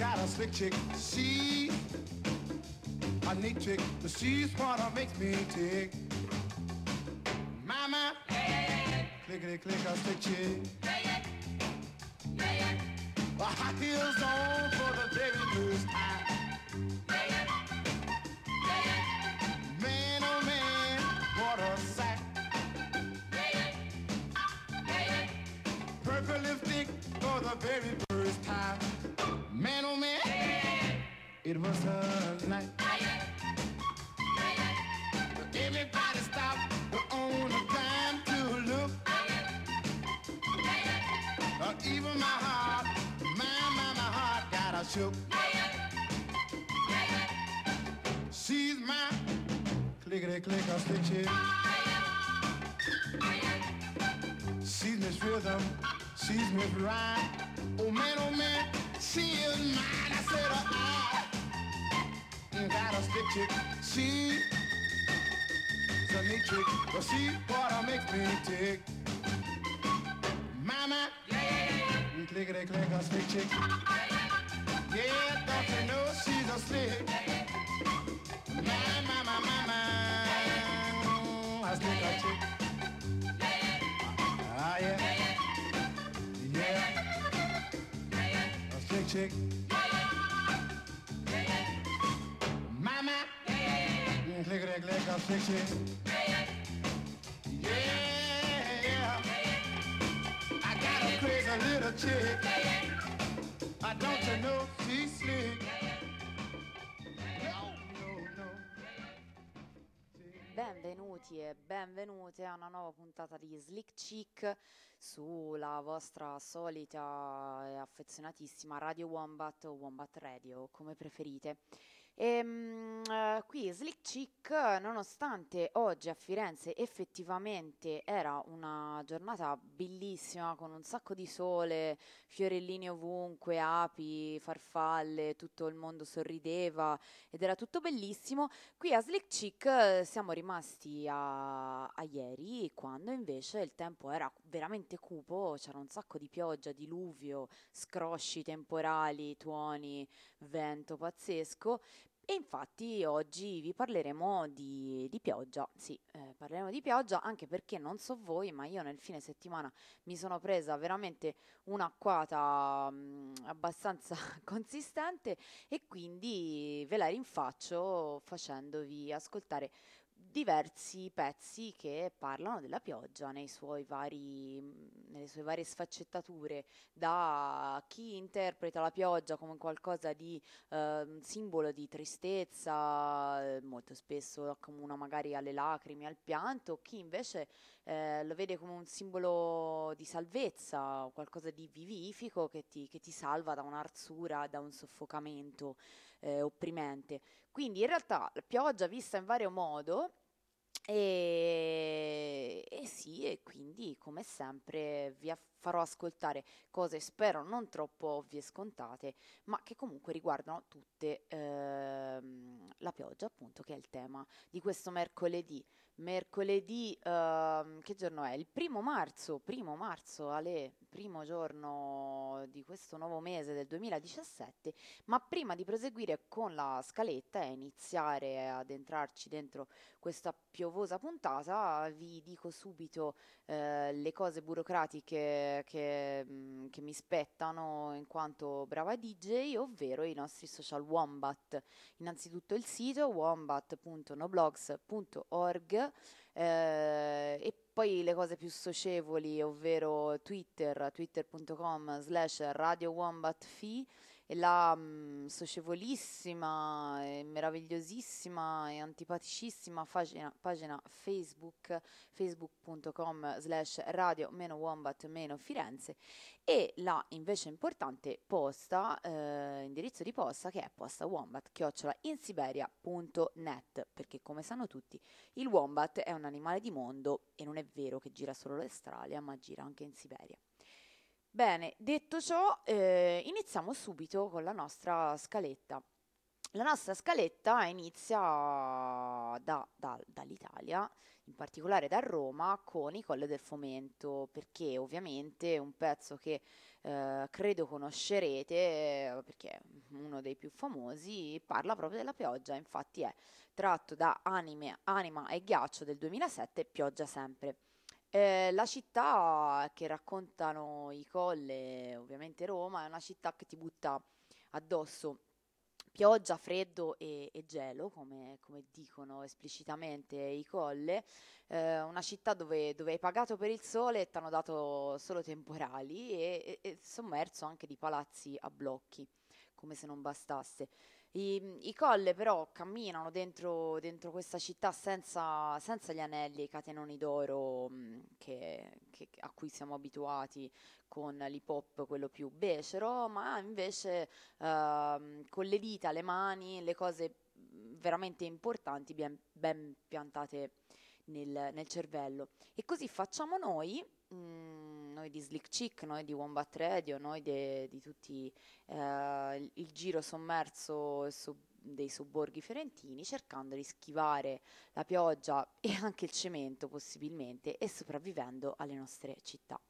got a slick chick. She a neat chick. She's what makes me tick. Mama, clickety click, a slick chick. High heels on for the very first time. Man, oh man, what a sack. Purple lipstick for the very first time. Man, oh man, it was a night. Everybody stopped on the time to look. Even my heart, my heart got a shook. She's my clickety click, a slick chick. She's Miss Rhythm, she's Miss Rhyme. Oh man, she is mine. I said, I got a slick chick. She's a neat chick, but she what makes me tick. Mama, clickety click, a slick chick. Yeah, don't you know she's a slick. My, a slick a chick. Ah, yeah. Yeah. A slick chick. Mama, clickety click, a slick chick. Yeah. I got a crazy little chick. Don't you know she's slick? Benvenuti e benvenute a una nuova puntata di Slick Chick sulla vostra solita e affezionatissima Radio Wombat o Wombat Radio, come preferite. Qui Slick Chick, nonostante oggi a Firenze effettivamente era una giornata bellissima con un sacco di sole, fiorellini ovunque, api, farfalle, tutto il mondo sorrideva ed era tutto bellissimo. Qui a Slick Chick siamo rimasti a ieri, quando invece il tempo era veramente cupo, c'era un sacco di pioggia, diluvio, scrosci temporali, tuoni, vento pazzesco. E infatti oggi vi parleremo di pioggia, sì, parleremo di pioggia anche perché non so voi, ma io nel fine settimana mi sono presa veramente un'acquata abbastanza consistente e quindi ve la rinfaccio facendovi ascoltare diversi pezzi che parlano della pioggia nelle sue varie sfaccettature, da chi interpreta la pioggia come qualcosa di simbolo di tristezza, molto spesso accomuna magari alle lacrime, al pianto, chi invece lo vede come un simbolo di salvezza, qualcosa di vivifico che ti salva da un'arzura, da un soffocamento opprimente. Quindi in realtà la pioggia vista in vario modo e sì, e quindi come sempre farò ascoltare cose spero non troppo ovvie e scontate, ma che comunque riguardano tutte la pioggia, appunto, che è il tema di questo mercoledì. Mercoledì, che giorno è? Il primo marzo, Ale, primo giorno di questo nuovo mese del 2017, ma prima di proseguire con la scaletta e iniziare ad entrarci dentro questa piovosa puntata, vi dico subito le cose burocratiche che mi spettano in quanto brava DJ, ovvero i nostri social Wombat. Innanzitutto il sito wombat.noblogs.org e poi le cose più socievoli, ovvero twitter.com/Radio Wombat Fi e la socievolissima e meravigliosissima e antipaticissima pagina Facebook, facebook.com/radio-wombat-firenze e la invece importante posta, indirizzo di posta, che è postawombat@insiberia.net, perché come sanno tutti il wombat è un animale di mondo e non è vero che gira solo l'Australia, ma gira anche in Siberia. Bene, detto ciò, iniziamo subito con la nostra scaletta. La nostra scaletta inizia dall'Italia, in particolare da Roma, con i Colle del Fomento, perché ovviamente è un pezzo che credo conoscerete, perché è uno dei più famosi, parla proprio della pioggia, infatti è tratto da Anima e Ghiaccio del 2007, Pioggia sempre. La città che raccontano i Colle, ovviamente Roma, è una città che ti butta addosso pioggia, freddo e gelo, come dicono esplicitamente i Colle, una città dove hai pagato per il sole e ti hanno dato solo temporali e sommerso anche di palazzi a blocchi, come se non bastasse. I Colle però camminano dentro questa città senza gli anelli e i catenoni d'oro a cui siamo abituati con l'hip hop, quello più becero, ma invece con le dita, le mani, le cose veramente importanti ben piantate nel cervello. E così facciamo noi di Slick Chick, noi di Wombat Radio, noi di tutti il giro sommerso dei sobborghi fiorentini, cercando di schivare la pioggia e anche il cemento possibilmente e sopravvivendo alle nostre città.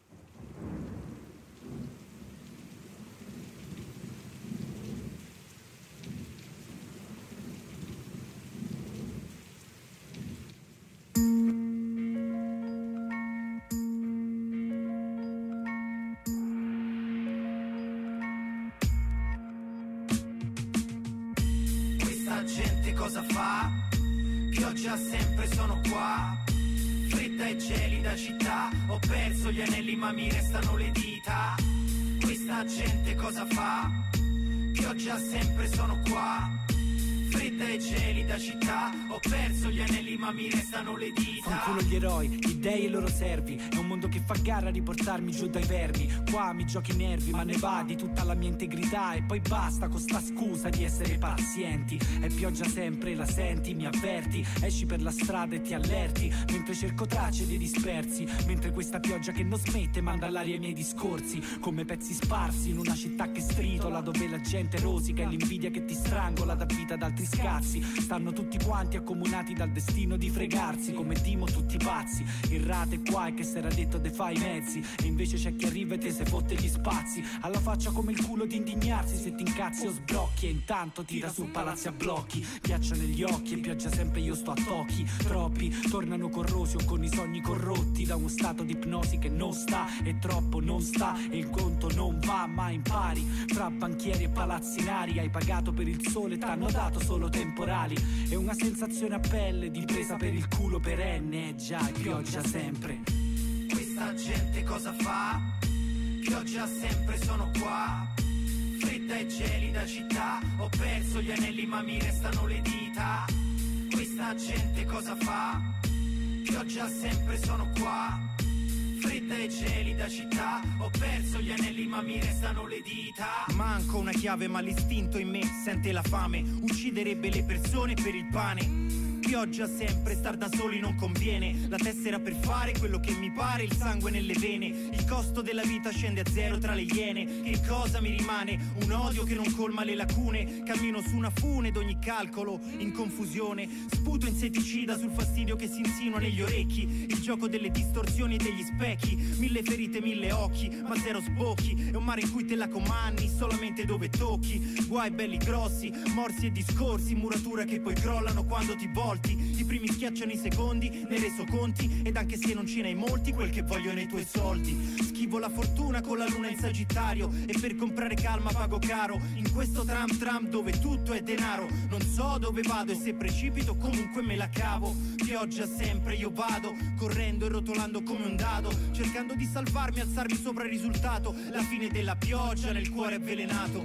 Gente cosa fa? Pioggia sempre sono qua. Fredda e gelida città. Ho perso gli anelli ma mi restano le dita. Questa gente cosa fa? Pioggia sempre sono qua. Fredda e gelida città. Ho perso gli anelli ma mi restano le dita. Fanculo gli eroi, gli dei e i loro servi. È un mondo che fa gara a riportarmi giù dai vermi. Qua mi giochi i nervi ma ne va di tutta la mia integrità. E poi basta con sta scusa di essere pazienti. È pioggia sempre, la senti, mi avverti. Esci per la strada e ti allerti mentre cerco tracce dei dispersi. Mentre questa pioggia che non smette manda all'aria i miei discorsi come pezzi sparsi in una città che stritola, dove la gente rosica e l'invidia che ti strangola dà vita ad altri scazzi. Stanno tutti quanti accomunati dal destino di fregarsi come Dimo tutti pazzi. Il rate qua è che s'era detto de fai i mezzi e invece c'è chi arriva e te se fotte gli spazi. Alla faccia come il culo di indignarsi se ti incazzi o sbrocchi e intanto tira su palazzi a blocchi. Ghiaccia negli occhi e pioggia sempre io sto a tocchi. Troppi tornano corrosi o con i sogni corrotti da uno stato di ipnosi che non sta e troppo non sta e il conto non va ma impari. Fra banchieri e palazzinari hai pagato per il sole, t'hanno dato solo temporali. È una sensazione a pelle di presa per il culo perenne. Già, pioggia sempre. Questa gente cosa fa? Pioggia sempre sono qua. Fredda e gelida città. Ho perso gli anelli ma mi restano le dita. Questa gente cosa fa? Pioggia sempre sono qua. Fredda e gelida città. Ho perso gli anelli ma mi restano le dita. Manco una chiave ma l'istinto in me sente la fame. Ucciderebbe le persone per il pane. Pioggia sempre, star da soli non conviene. La tessera per fare quello che mi pare, il sangue nelle vene. Il costo della vita scende a zero tra le iene. Che cosa mi rimane? Un odio che non colma le lacune. Cammino su una fune d'ogni calcolo, in confusione. Sputo insetticida sul fastidio che si insinua negli orecchi. Il gioco delle distorsioni e degli specchi. 1000 ferite, 1000 occhi, ma zero sbocchi. È un mare in cui te la comandi solamente dove tocchi. Guai belli grossi, morsi e discorsi. Muratura che poi crollano quando ti volti. I primi schiacciano i secondi, ne reso conti. Ed anche se non ce n'hai molti, quel che vogliono i tuoi soldi. Schivo la fortuna con la luna in Sagittario. E per comprare calma pago caro. In questo tram dove tutto è denaro. Non so dove vado e se precipito comunque me la cavo. Pioggia sempre io vado, correndo e rotolando come un dado. Cercando di salvarmi, alzarmi sopra il risultato. La fine della pioggia nel cuore avvelenato.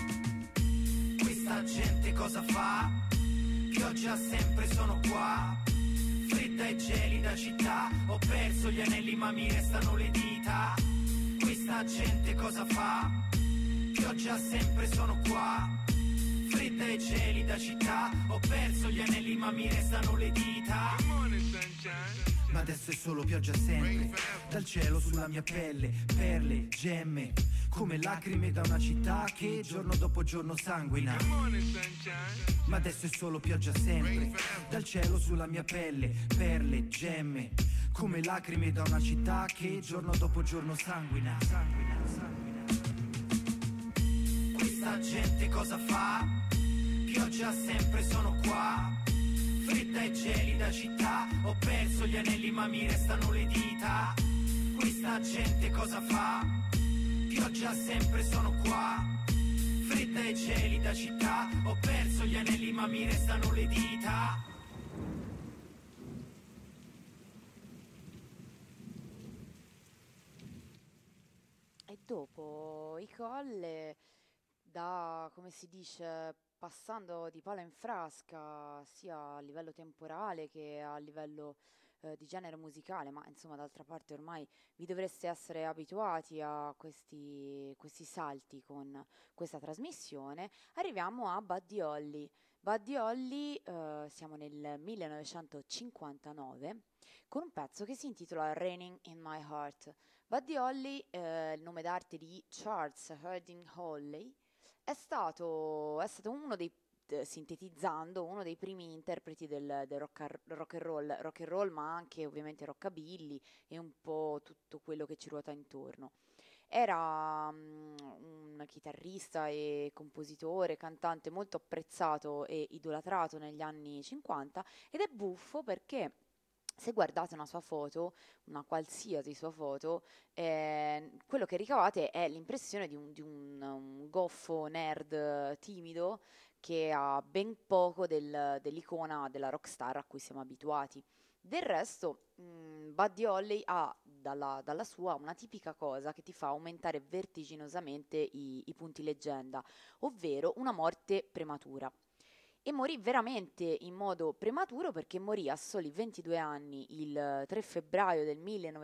Questa gente cosa fa? Pioggia sempre sono qua. Fredda e gelida città. Ho perso gli anelli ma mi restano le dita. Questa gente cosa fa? Pioggia sempre sono qua. Fredda e gelida città, ho perso gli anelli ma mi restano le dita. Ma adesso è solo pioggia sempre, dal cielo sulla mia pelle, perle, gemme, come lacrime da una città che giorno dopo giorno sanguina. Ma adesso è solo pioggia sempre, dal cielo sulla mia pelle, perle, gemme, come lacrime da una città che giorno dopo giorno sanguina. Questa gente cosa fa? Pioggia sempre, sono qua. Fredda e gelida città, ho perso gli anelli ma mi restano le dita. Questa gente cosa fa? Pioggia sempre, sono qua. Fredda e gelida città, ho perso gli anelli ma mi restano le dita. E dopo i Colle, da, come si dice, passando di palo in frasca, sia a livello temporale che a livello di genere musicale, ma insomma d'altra parte ormai vi dovreste essere abituati a questi salti con questa trasmissione, arriviamo a Buddy Holly. Buddy Holly, siamo nel 1959, con un pezzo che si intitola Raining in My Heart. Buddy Holly, il nome d'arte di Charles Harding Holly, è stato uno dei, sintetizzando, uno dei primi interpreti del rock and roll, ma anche ovviamente rockabilly e un po' tutto quello che ci ruota intorno. Era un chitarrista e compositore, cantante molto apprezzato e idolatrato negli anni 50, ed è buffo perché se guardate una sua foto, una qualsiasi sua foto, quello che ricavate è l'impressione di un goffo nerd timido che ha ben poco dell'icona della rockstar a cui siamo abituati. Del resto, Buddy Holly ha dalla sua una tipica cosa che ti fa aumentare vertiginosamente i punti leggenda, ovvero una morte prematura. E morì veramente in modo prematuro perché morì a soli 22 anni il 3 febbraio del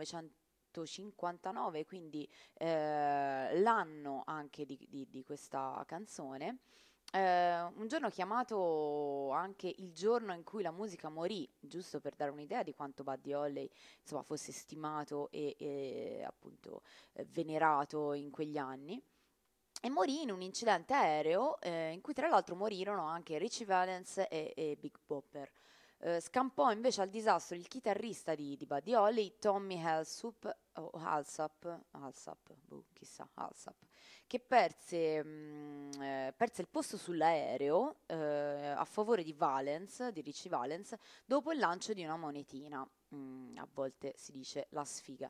1959, quindi l'anno anche di questa canzone. Un giorno chiamato anche il giorno in cui la musica morì, giusto per dare un'idea di quanto Buddy Holly insomma fosse stimato e appunto venerato in quegli anni. E morì in un incidente aereo in cui tra l'altro morirono anche Richie Valens e Big Bopper. Scampò invece al disastro il chitarrista di Buddy Holly, Tommy Allsup, chissà, Allsup, che perse il posto sull'aereo a favore di Richie Valens, dopo il lancio di una monetina. A volte si dice la sfiga.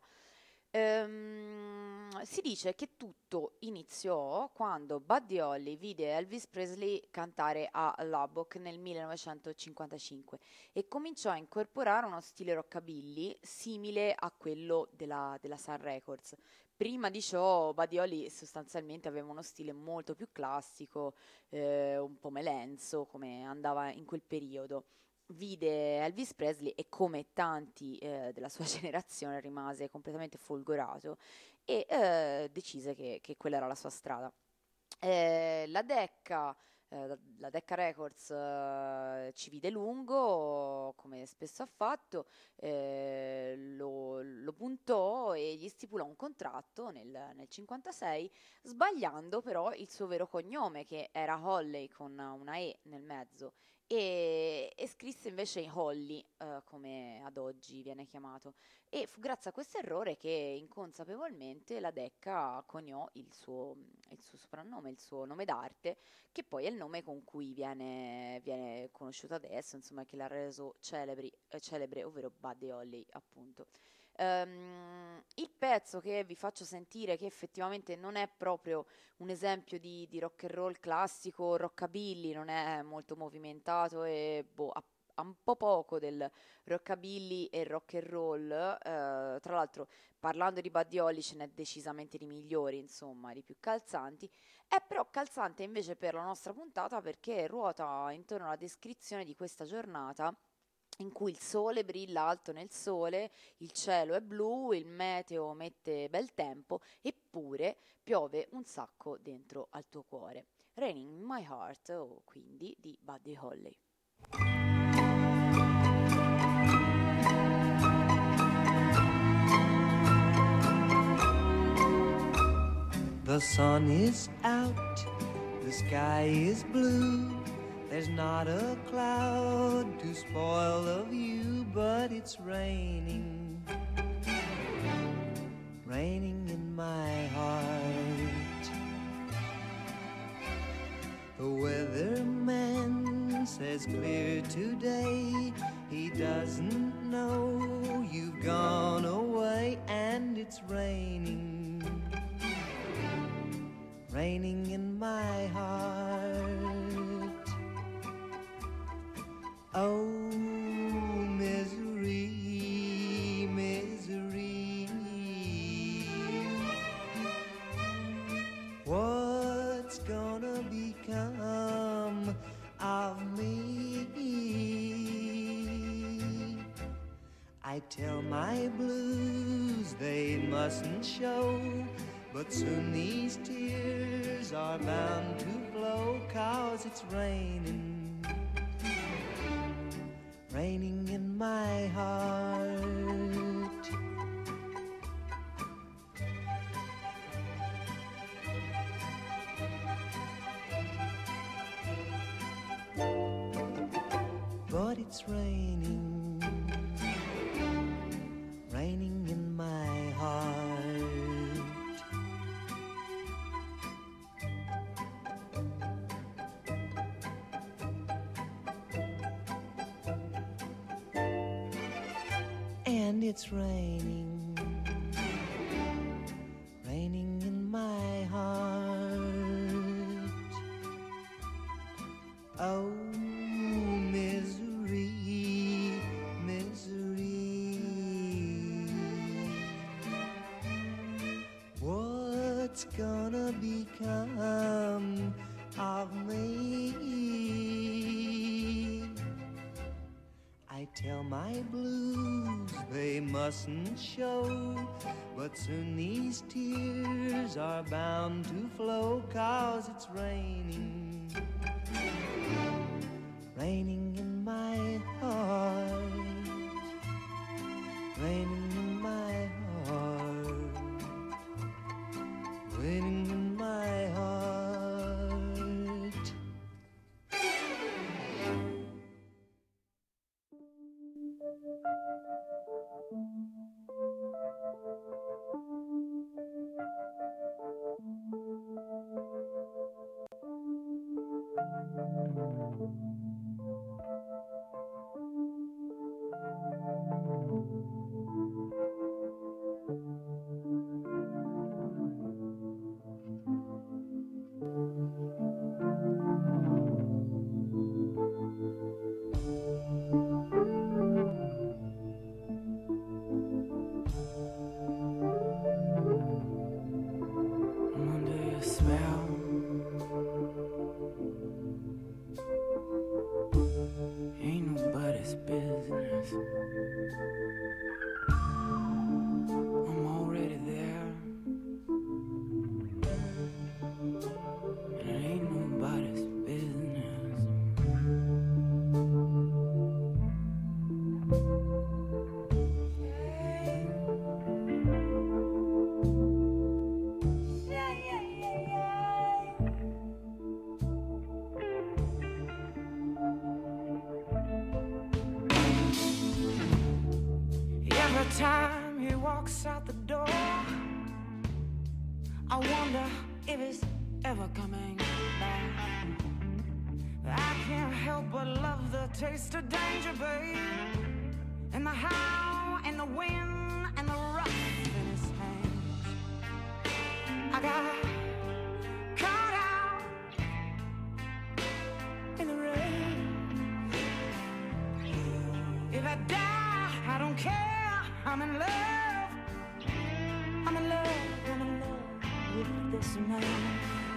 Si dice che tutto iniziò quando Buddy Holly vide Elvis Presley cantare a Lubbock nel 1955 e cominciò a incorporare uno stile rockabilly simile a quello della Sun Records. Prima di ciò Buddy Holly sostanzialmente aveva uno stile molto più classico, un po' melenso, come andava in quel periodo. Vide Elvis Presley e come tanti della sua generazione rimase completamente folgorato e decise che quella era la sua strada. La Decca Records ci vide lungo, come spesso ha fatto, lo puntò e gli stipulò un contratto nel 1956, sbagliando però il suo vero cognome, che era Holley con una E nel mezzo, e scrisse invece Holly, come ad oggi viene chiamato. E fu grazie a questo errore che inconsapevolmente la Decca coniò il suo soprannome, il suo nome d'arte, che poi è il nome con cui viene conosciuto adesso, insomma, che l'ha reso celebre, ovvero Buddy Holly, appunto. Il pezzo che vi faccio sentire, che effettivamente non è proprio un esempio di rock and roll classico, rockabilly, non è molto movimentato e ha un po' poco del rockabilly e rock and roll, tra l'altro parlando di Buddy Holly ce n'è decisamente di migliori, insomma, di più calzanti. È però calzante invece per la nostra puntata perché ruota intorno alla descrizione di questa giornata in cui il sole brilla alto nel sole, il cielo è blu, il meteo mette bel tempo, eppure piove un sacco dentro al tuo cuore. Raining in My Heart, o quindi di Buddy Holly. The sun is out, the sky is blue. There's not a cloud to spoil the view, but it's raining, raining in my heart. The weatherman says clear today. He doesn't know you've gone away, and it's raining, raining in my heart. Oh, misery, misery. What's gonna become of me? I tell my blues they mustn't show, but soon these tears are bound to flow, 'cause it's raining, raining in my heart. But it's raining, raining in my heart. And it's raining, raining in my heart. Oh, misery, misery. What's gonna become of me? I tell my blues they mustn't show, but soon these tears are bound to flow, 'cause it's raining, raining in my heart, raining in my heart, raining in my heart. Time he walks out the door, I wonder if he's ever coming back. I can't help but love the taste of danger, babe, and the how and the wind and the rough in his hands. I got caught out in the rain. If I die, I don't care. I'm in love, I'm in love, I'm in love with this man.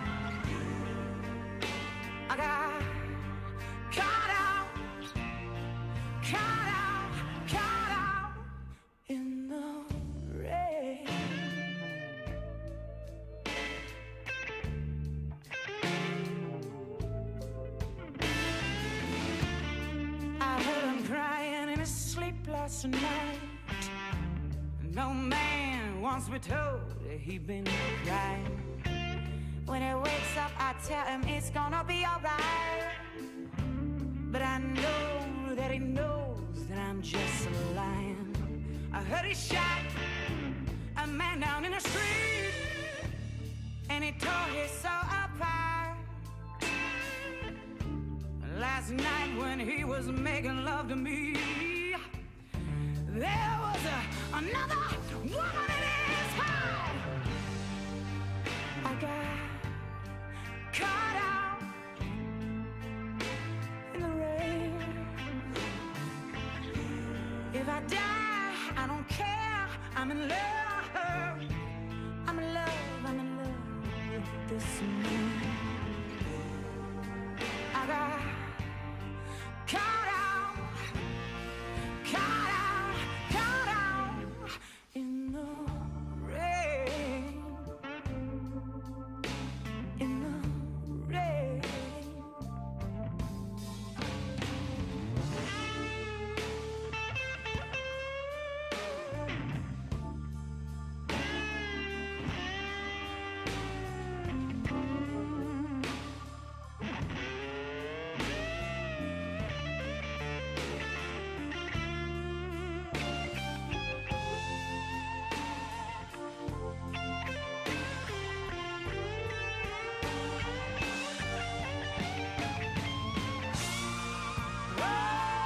I got caught out in the rain. last night. No man wants me told that he been crying. When he wakes up, I tell him it's gonna be alright. But I know that he knows that I'm just lying. I heard he shot a man down in the street, and he tore his soul apart. Last night when he was making love to me, there was another woman in his heart. I got caught out in the rain. If I die, I don't care. I'm in love. I'm in love. I'm in love with this man. I got caught out, caught out, caught out in the rain, in the rain. Oh!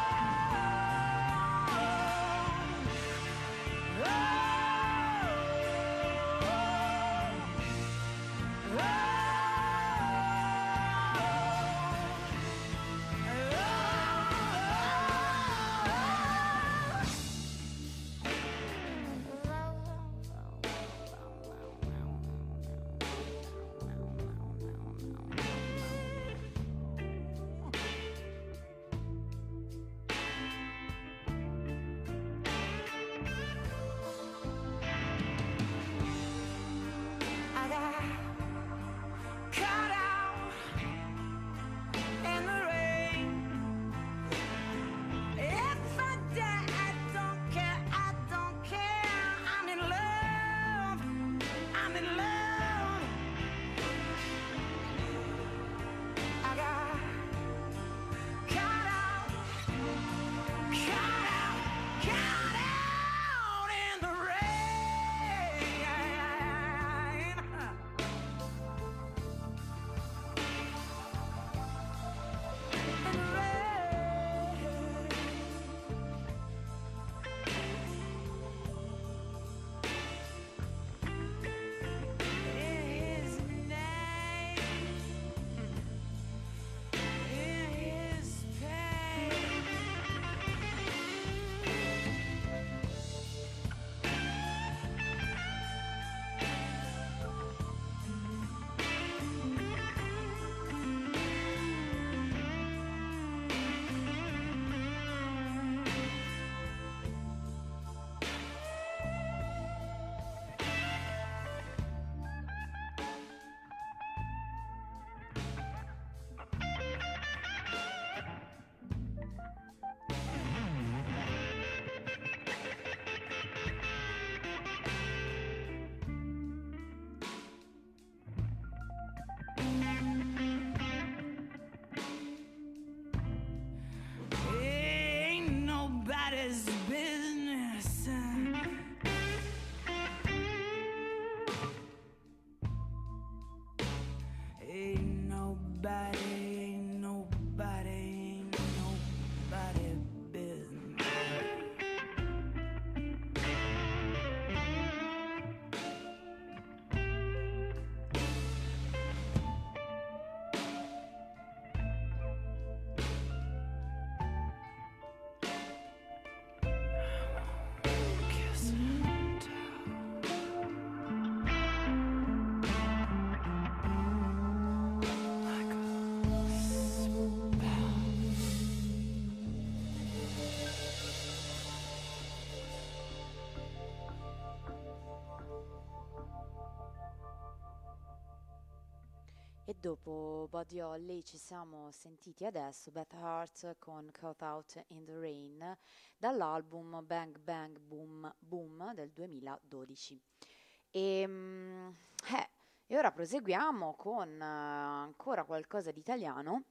dopo Buddy Holly ci siamo sentiti adesso Beth Hart con Caught Out in the Rain dall'album Bang Bang Boom Boom del 2012. E, e ora proseguiamo con ancora qualcosa di italiano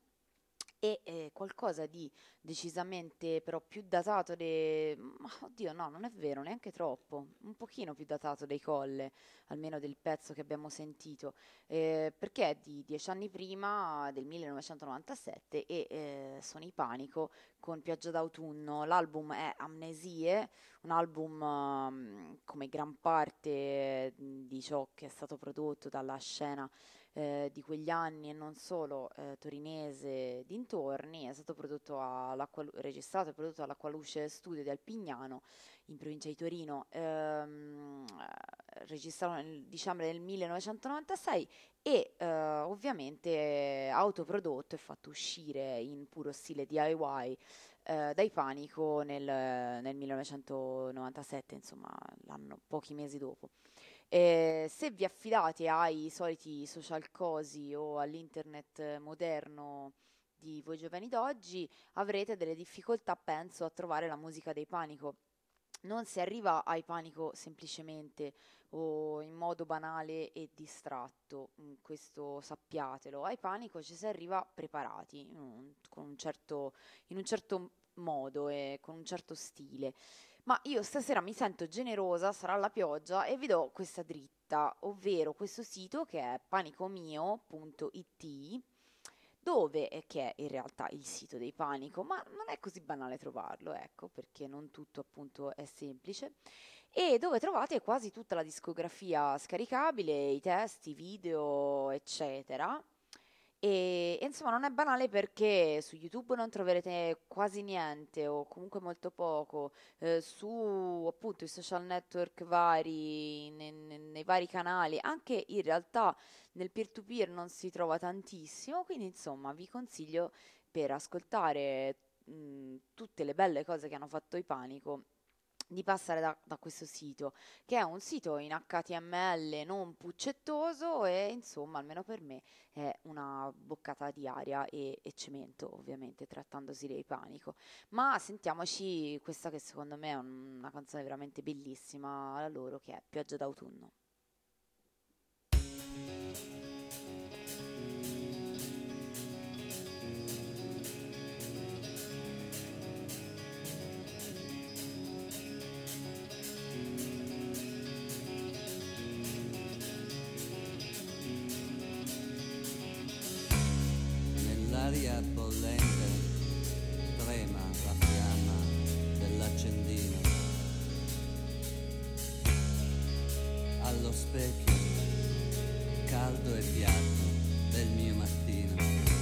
e qualcosa di decisamente però più datato oddio no, non è vero, neanche troppo, un pochino più datato dei Colle, almeno del pezzo che abbiamo sentito, perché è di 10 anni prima, del 1997, e sono i Panico con Pioggia d'autunno. L'album è Amnesie, un album come gran parte di ciò che è stato prodotto dalla scena di quegli anni e non solo torinese dintorni. È stato registrato e prodotto all'Acqua Luce Studio di Alpignano in provincia di Torino, registrato nel dicembre del 1996 e ovviamente autoprodotto e fatto uscire in puro stile DIY dai Panico nel 1997, insomma l'anno, pochi mesi dopo. Se vi affidate ai soliti social cosi o all'internet moderno di voi giovani d'oggi, avrete delle difficoltà, penso, a trovare la musica dei Panico. Non si arriva ai Panico semplicemente o in modo banale e distratto, questo sappiatelo. Ai Panico ci si arriva preparati, in un certo modo e con un certo stile. Ma io stasera mi sento generosa, sarà la pioggia, e vi do questa dritta, ovvero questo sito che è panicomio.it, che è in realtà il sito dei Panico, ma non è così banale trovarlo, ecco, perché non tutto appunto è semplice, e dove trovate quasi tutta la discografia scaricabile, i testi, i video, eccetera. E insomma non è banale perché su YouTube non troverete quasi niente o comunque molto poco, su appunto i social network vari, nei vari canali, anche in realtà nel peer-to-peer non si trova tantissimo, quindi insomma vi consiglio, per ascoltare tutte le belle cose che hanno fatto i Panico, di passare da questo sito, che è un sito in HTML non puccettoso e insomma almeno per me è una boccata di aria e cemento, ovviamente trattandosi dei Panico. Ma sentiamoci questa che secondo me è una canzone veramente bellissima, la loro, che è Pioggia d'autunno. Nell'aria bollente trema la fiamma dell'accendino. Allo specchio caldo e piatto del mio mattino.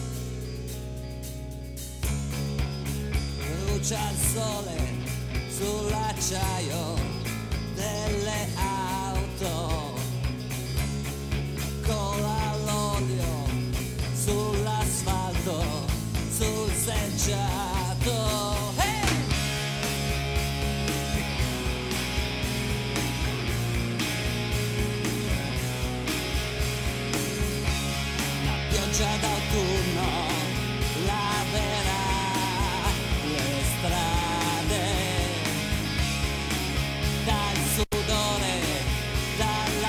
Brucia il sole sull'acciaio delle auto, cola l'olio sull'asfalto, sul selciato. La pioggia d'autunno laverà le strade dal sudore, dalla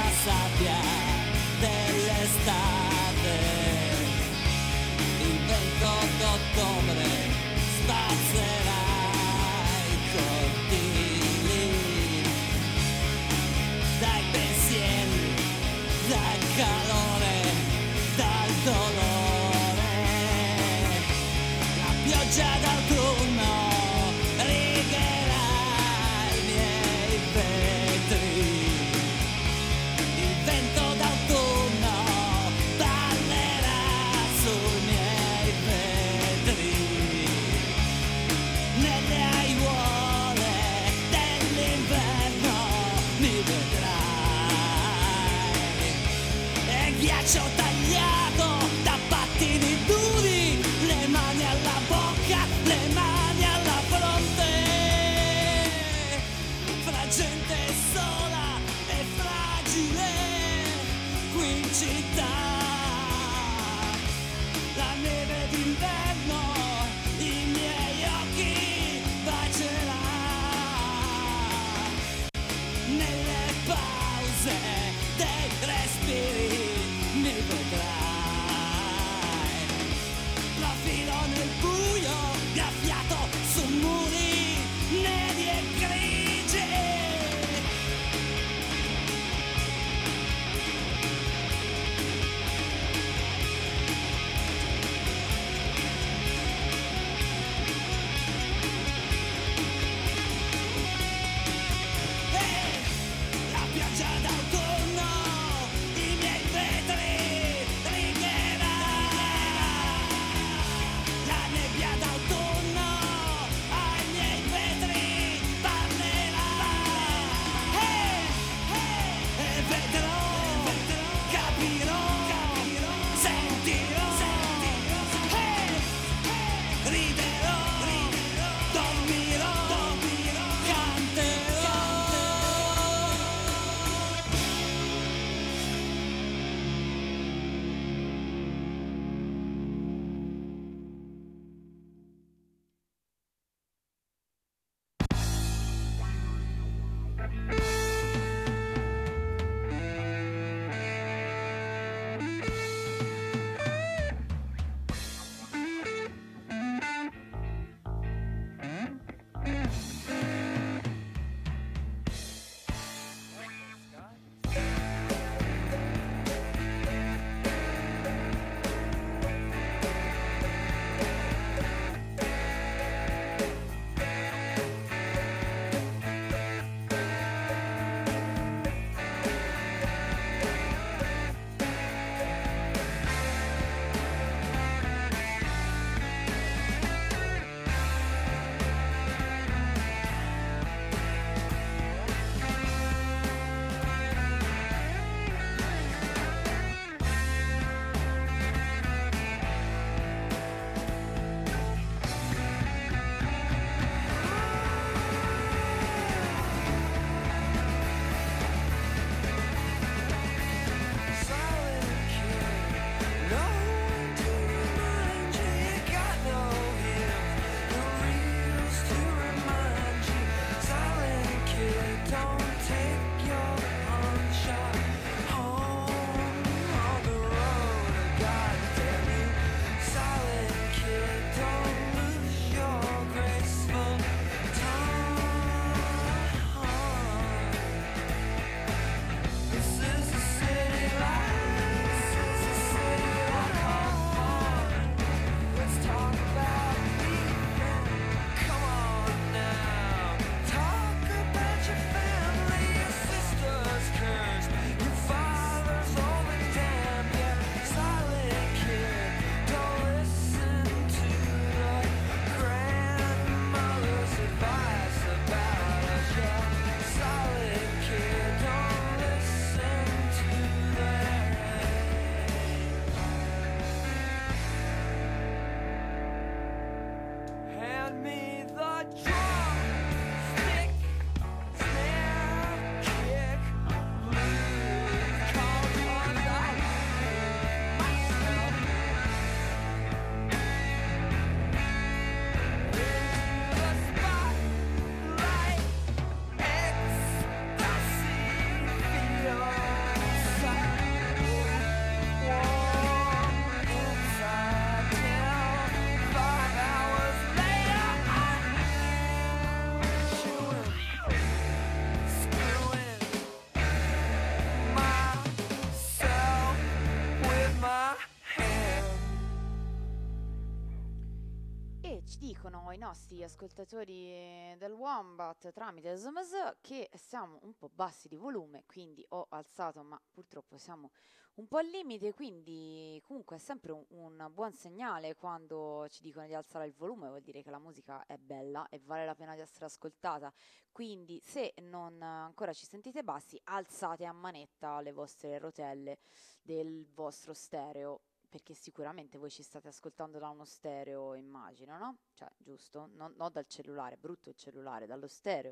Ci dicono i nostri ascoltatori del Wombat tramite SMS che siamo un po' bassi di volume, quindi ho alzato, ma purtroppo siamo un po' al limite, quindi comunque è sempre un buon segnale quando ci dicono di alzare il volume, vuol dire che la musica è bella e vale la pena di essere ascoltata. Quindi se non ancora ci sentite bassi, alzate a manetta le vostre rotelle del vostro stereo, perché sicuramente voi ci state ascoltando da uno stereo, immagino, no? Cioè, giusto? Non dal cellulare, brutto il cellulare, dallo stereo.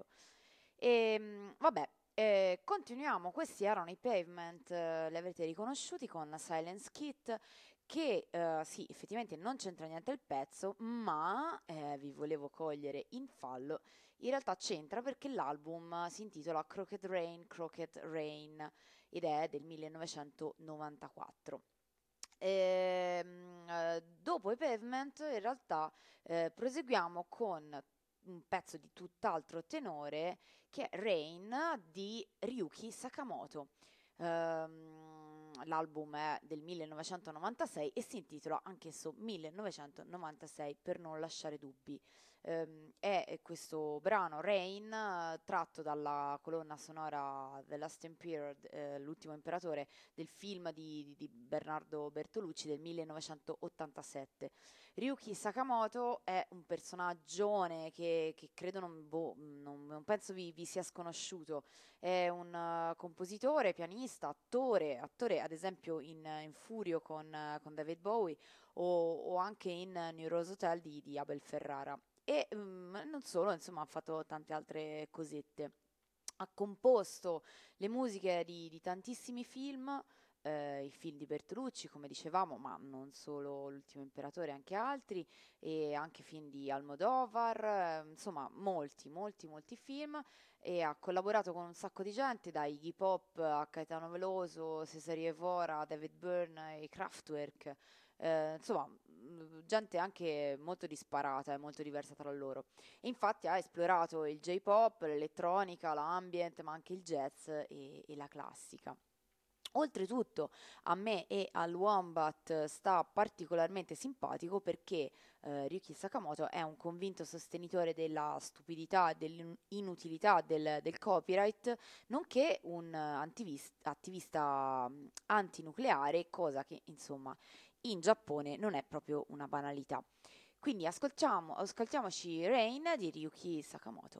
E vabbè, continuiamo. Questi erano i Pavement, li avrete riconosciuti con Silence Kit, che sì, effettivamente non c'entra niente il pezzo, ma vi volevo cogliere in fallo. In realtà c'entra perché l'album si intitola Crooked Rain ed è del 1994. Dopo i Pavement in realtà proseguiamo con un pezzo di tutt'altro tenore che è Rain di Ryuki Sakamoto. L'album è del 1996 e si intitola anch'esso 1996 per non lasciare dubbi. È questo brano Rain tratto dalla colonna sonora The Last Emperor, l'ultimo imperatore, del film di Bernardo Bertolucci del 1987. Ryuki Sakamoto è un personaggione che credo non penso vi sia sconosciuto. È un compositore, pianista, attore ad esempio in Furio con David Bowie o anche in New Rose Hotel di Abel Ferrara. E non solo, insomma, ha fatto tante altre cosette. Ha composto le musiche di tantissimi film, i film di Bertolucci, come dicevamo, ma non solo L'ultimo imperatore, anche altri, e anche film di Almodovar, insomma molti film, e ha collaborato con un sacco di gente, da Iggy Pop a Caetano Veloso, Cesare Evora, David Byrne e Kraftwerk. Insomma, gente anche molto disparata e molto diversa tra loro. E infatti ha esplorato il J-pop, l'elettronica, l'ambient, ma anche il jazz e la classica. Oltretutto a me e al Wombat sta particolarmente simpatico perché Ryuki Sakamoto è un convinto sostenitore della stupidità e dell'inutilità del copyright, nonché un attivista antinucleare, cosa che insomma in Giappone non è proprio una banalità. Quindi ascoltiamoci Rain di Ryuki Sakamoto.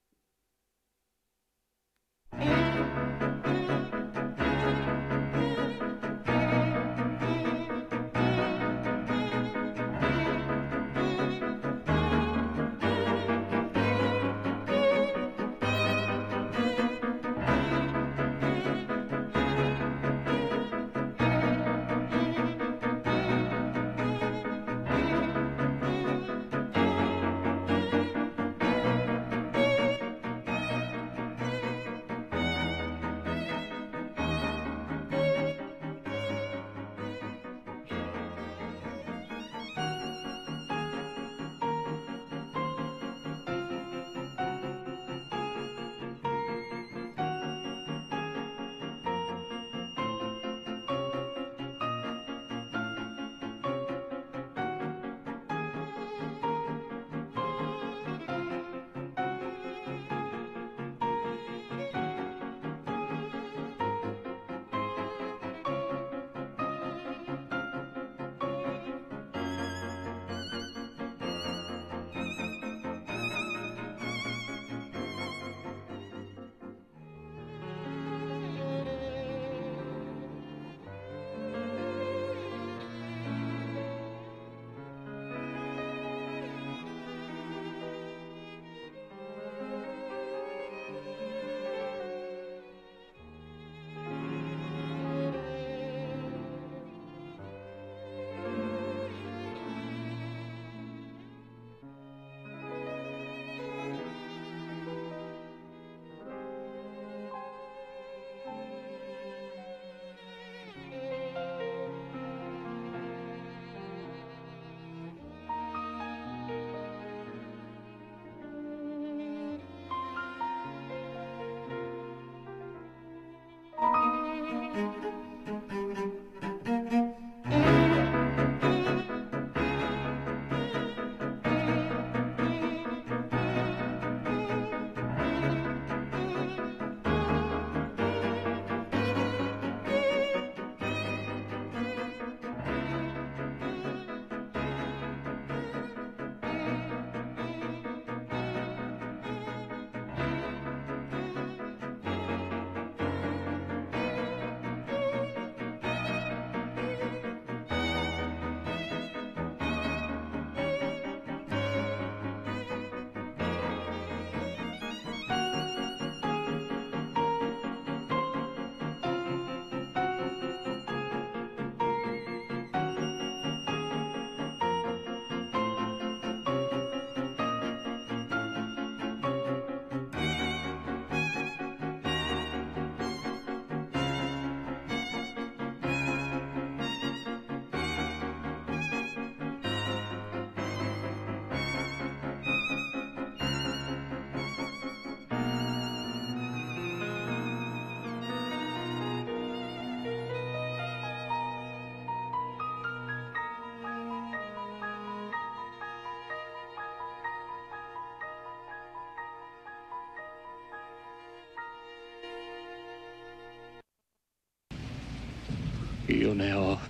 Io ne ho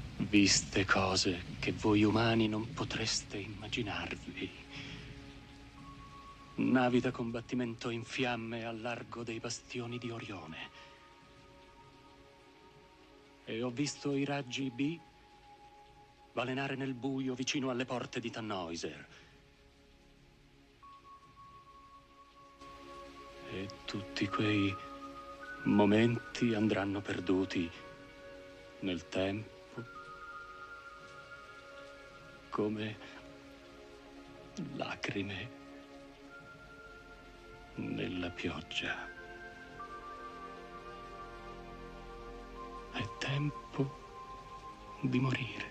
viste cose che voi umani non potreste immaginarvi. Navi da combattimento in fiamme al largo dei bastioni di Orione. E ho visto i raggi B balenare nel buio vicino alle porte di Tannhäuser. E tutti quei momenti andranno perduti nel tempo, come lacrime nella pioggia. È tempo di morire.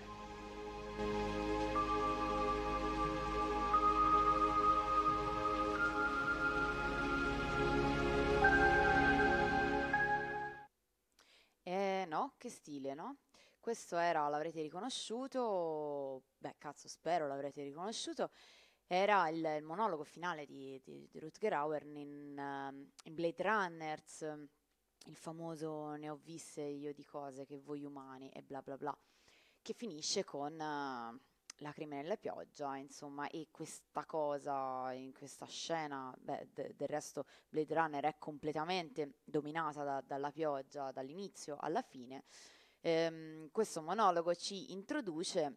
No, che stile, no? Questo era, l'avrete riconosciuto, beh, cazzo, spero l'avrete riconosciuto, era il monologo finale di Rutger Hauer in Blade Runners, il famoso "ne ho viste io di cose che voi umani" e bla bla bla, che finisce con lacrime nella pioggia, insomma, e questa cosa in questa scena, beh, del resto Blade Runner è completamente dominata dalla pioggia dall'inizio alla fine. Questo monologo ci introduce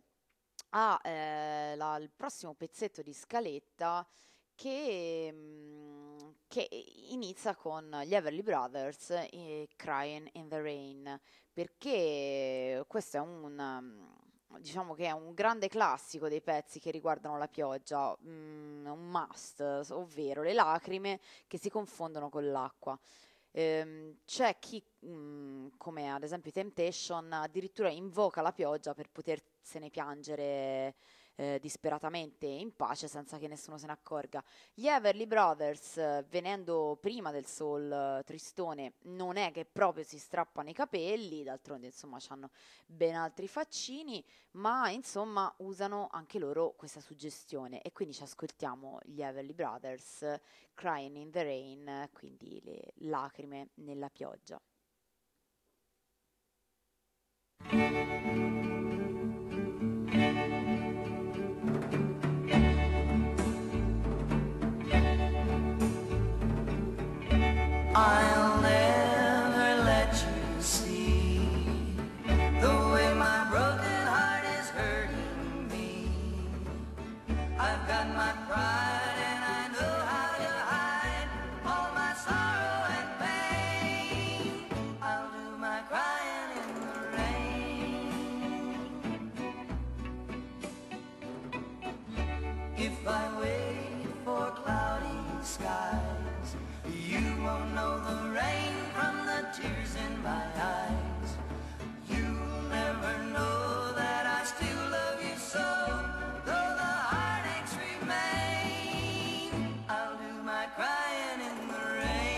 al prossimo pezzetto di scaletta che inizia con gli Everly Brothers e Crying in the Rain, perché questo è diciamo che è un grande classico dei pezzi che riguardano la pioggia, un must, ovvero le lacrime che si confondono con l'acqua. C'è chi, come ad esempio i Temptation, addirittura invoca la pioggia per potersene piangere disperatamente in pace senza che nessuno se ne accorga. Gli Everly Brothers, venendo prima del soul tristone, non è che proprio si strappano i capelli, d'altronde insomma hanno ben altri faccini, ma insomma usano anche loro questa suggestione, e quindi ci ascoltiamo gli Everly Brothers, Crying in the Rain, quindi le lacrime nella pioggia. I'll never let you see the way my broken heart is hurting me. I've got my pride and I know how to hide all my sorrow and pain. I'll do my crying in the rain. If I wait for cloudy skies, you won't know the rain from the tears in my eyes. You'll never know that I still love you so, though the heartaches remain. I'll do my crying in the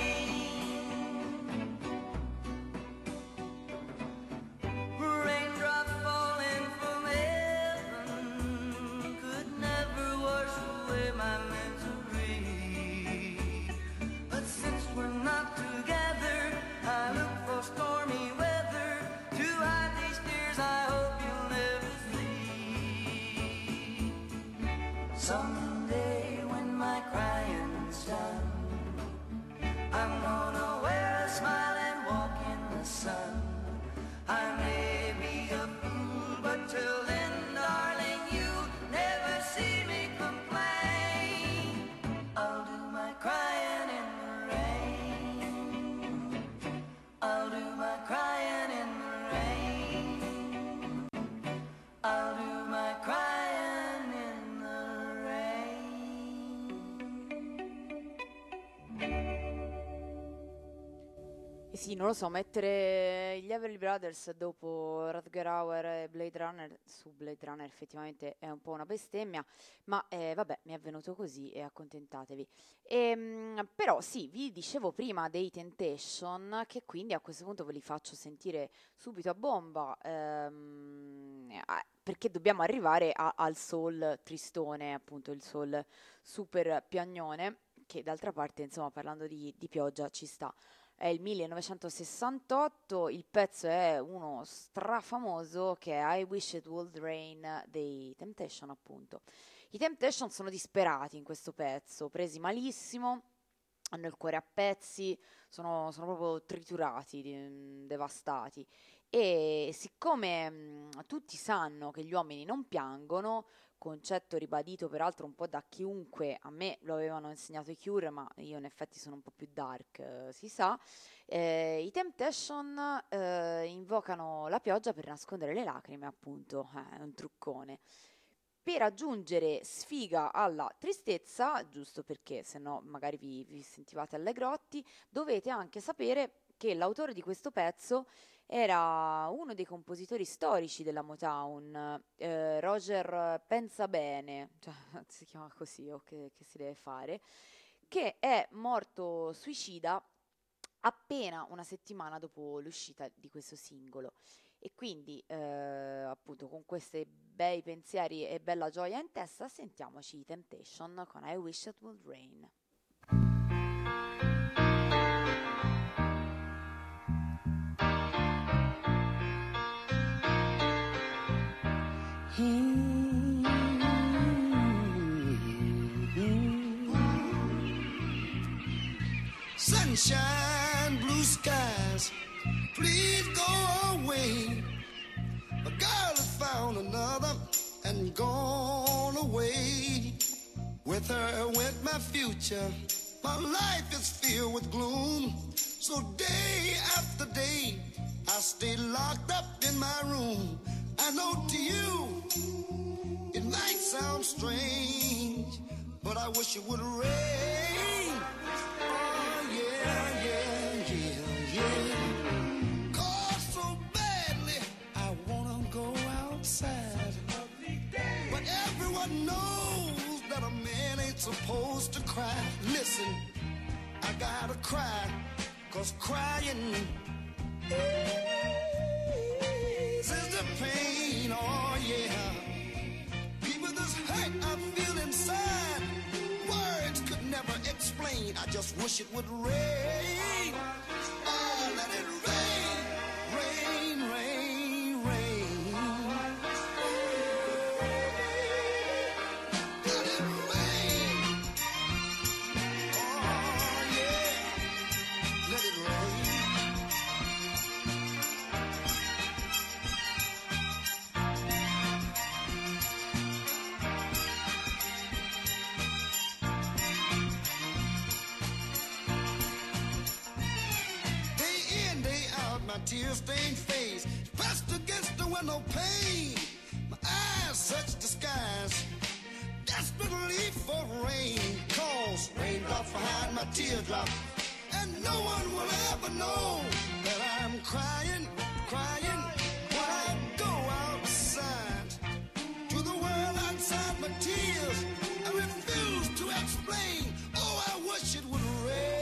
rain. Raindrops falling from heaven could never wash away my misery. But since we're not together, I look for stormy weather to hide these tears I hope you'll never see. Someday when my crying's done, I'm gonna wear a smile and walk in the sun. I may be a fool, but till then, darling, you'll never see me complain. I'll do my crying in the rain. I'll do my crying in the rain. I'll do my crying in the E sì, non lo so, mettere gli Everly Brothers dopo Rutger Hauer e Blade Runner, su Blade Runner effettivamente è un po' una bestemmia, ma vabbè, mi è venuto così e accontentatevi. Però sì, vi dicevo prima dei Temptation, che quindi a questo punto ve li faccio sentire subito a bomba, perché dobbiamo arrivare al soul tristone, appunto il soul super piagnone, che d'altra parte, insomma, parlando di pioggia ci sta. È il 1968, il pezzo è uno strafamoso che è I Wish It Would Rain dei Temptation, appunto. I Temptation sono disperati in questo pezzo, presi malissimo, hanno il cuore a pezzi, sono proprio triturati, devastati. E siccome tutti sanno che gli uomini non piangono, concetto ribadito peraltro un po' da chiunque, a me lo avevano insegnato i Cure, ma io in effetti sono un po' più dark, si sa, i Temptation invocano la pioggia per nascondere le lacrime, appunto, è un truccone. per aggiungere sfiga alla tristezza, giusto perché se no magari vi sentivate allegrotti, dovete anche sapere che l'autore di questo pezzo era uno dei compositori storici della Motown, Roger Pensabene, cioè si chiama così o che si deve fare, che è morto suicida appena una settimana dopo l'uscita di questo singolo. E quindi appunto con questi bei pensieri e bella gioia in testa sentiamoci i Temptation con I Wish It Would Rain. Sunshine, blue skies, please go away. A girl has found another and gone away. With her went my future. My life is filled with gloom. So day after day, I stay locked up in my room. I know to you, it might sound strange, but I wish it would rain. Oh yeah, yeah, yeah, yeah. Cause so badly I wanna go outside, but everyone knows that a man ain't supposed to cry. Listen, I gotta cry, cause crying is the pain, oh yeah. People, this hurt I feel inside, words could never explain. I just wish it would rain. Oh, let it rain, rain, rain, rain. Let it rain. Oh yeah, let it rain. My tear-stained face pressed against the window pane. My eyes search the skies desperately for rain. Cause raindrops behind my teardrop, and no one will ever know that I'm crying, crying when I go outside. To the world outside my tears, I refuse to explain. Oh, I wish it would rain.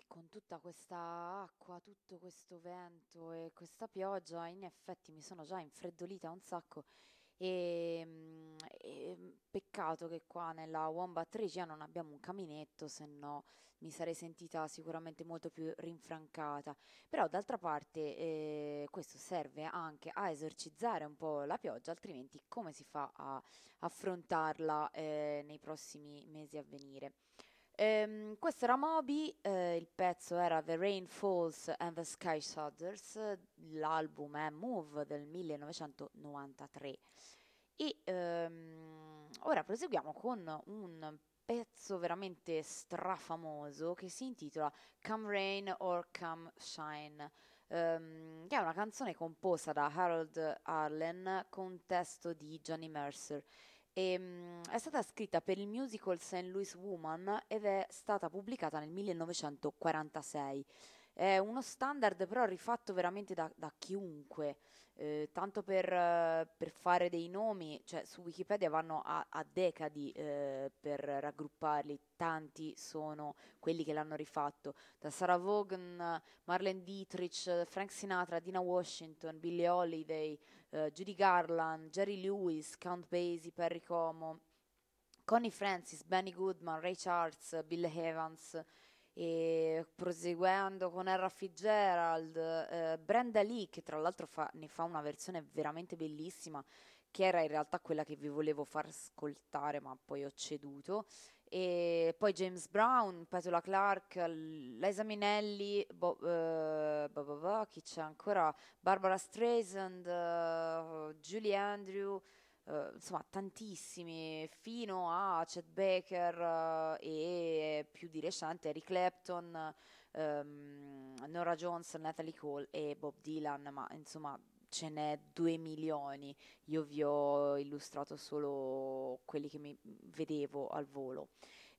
con tutta questa acqua, tutto questo vento e questa pioggia, in effetti mi sono già infreddolita un sacco e peccato che qua nella Wombat Regia non abbiamo un caminetto, se no mi sarei sentita sicuramente molto più rinfrancata. Però d'altra parte questo serve anche a esorcizzare un po' la pioggia, altrimenti come si fa a affrontarla nei prossimi mesi a venire? Questo era Moby, il pezzo era The Rain Falls and the Sky Shudders, l'album è Move del 1993. E ora proseguiamo con un pezzo veramente strafamoso che si intitola Come Rain or Come Shine, che è una canzone composta da Harold Arlen con testo di Johnny Mercer. È stata scritta per il musical St. Louis Woman ed è stata pubblicata nel 1946. È uno standard però rifatto veramente da chiunque, tanto per fare dei nomi, cioè su Wikipedia vanno a decadi per raggrupparli, tanti sono quelli che l'hanno rifatto, da Sarah Vaughan, Marlene Dietrich, Frank Sinatra, Dina Washington, Billie Holiday, Judy Garland, Jerry Lewis, Count Basie, Perry Como, Connie Francis, Benny Goodman, Ray Charles, Bill Evans, e proseguendo con Ella Fitzgerald, Brenda Lee, che tra l'altro ne fa una versione veramente bellissima, che era in realtà quella che vi volevo far ascoltare, ma poi ho ceduto. E poi James Brown, Petula Clark, Liza Minnelli, chi c'è ancora? Barbara Streisand, Julie Andrew, insomma tantissimi, fino a Chet Baker e più di recente Eric Clapton, Nora Jones, Natalie Cole e Bob Dylan, ma insomma ce n'è 2 milioni. Io vi ho illustrato solo quelli che mi vedevo al volo.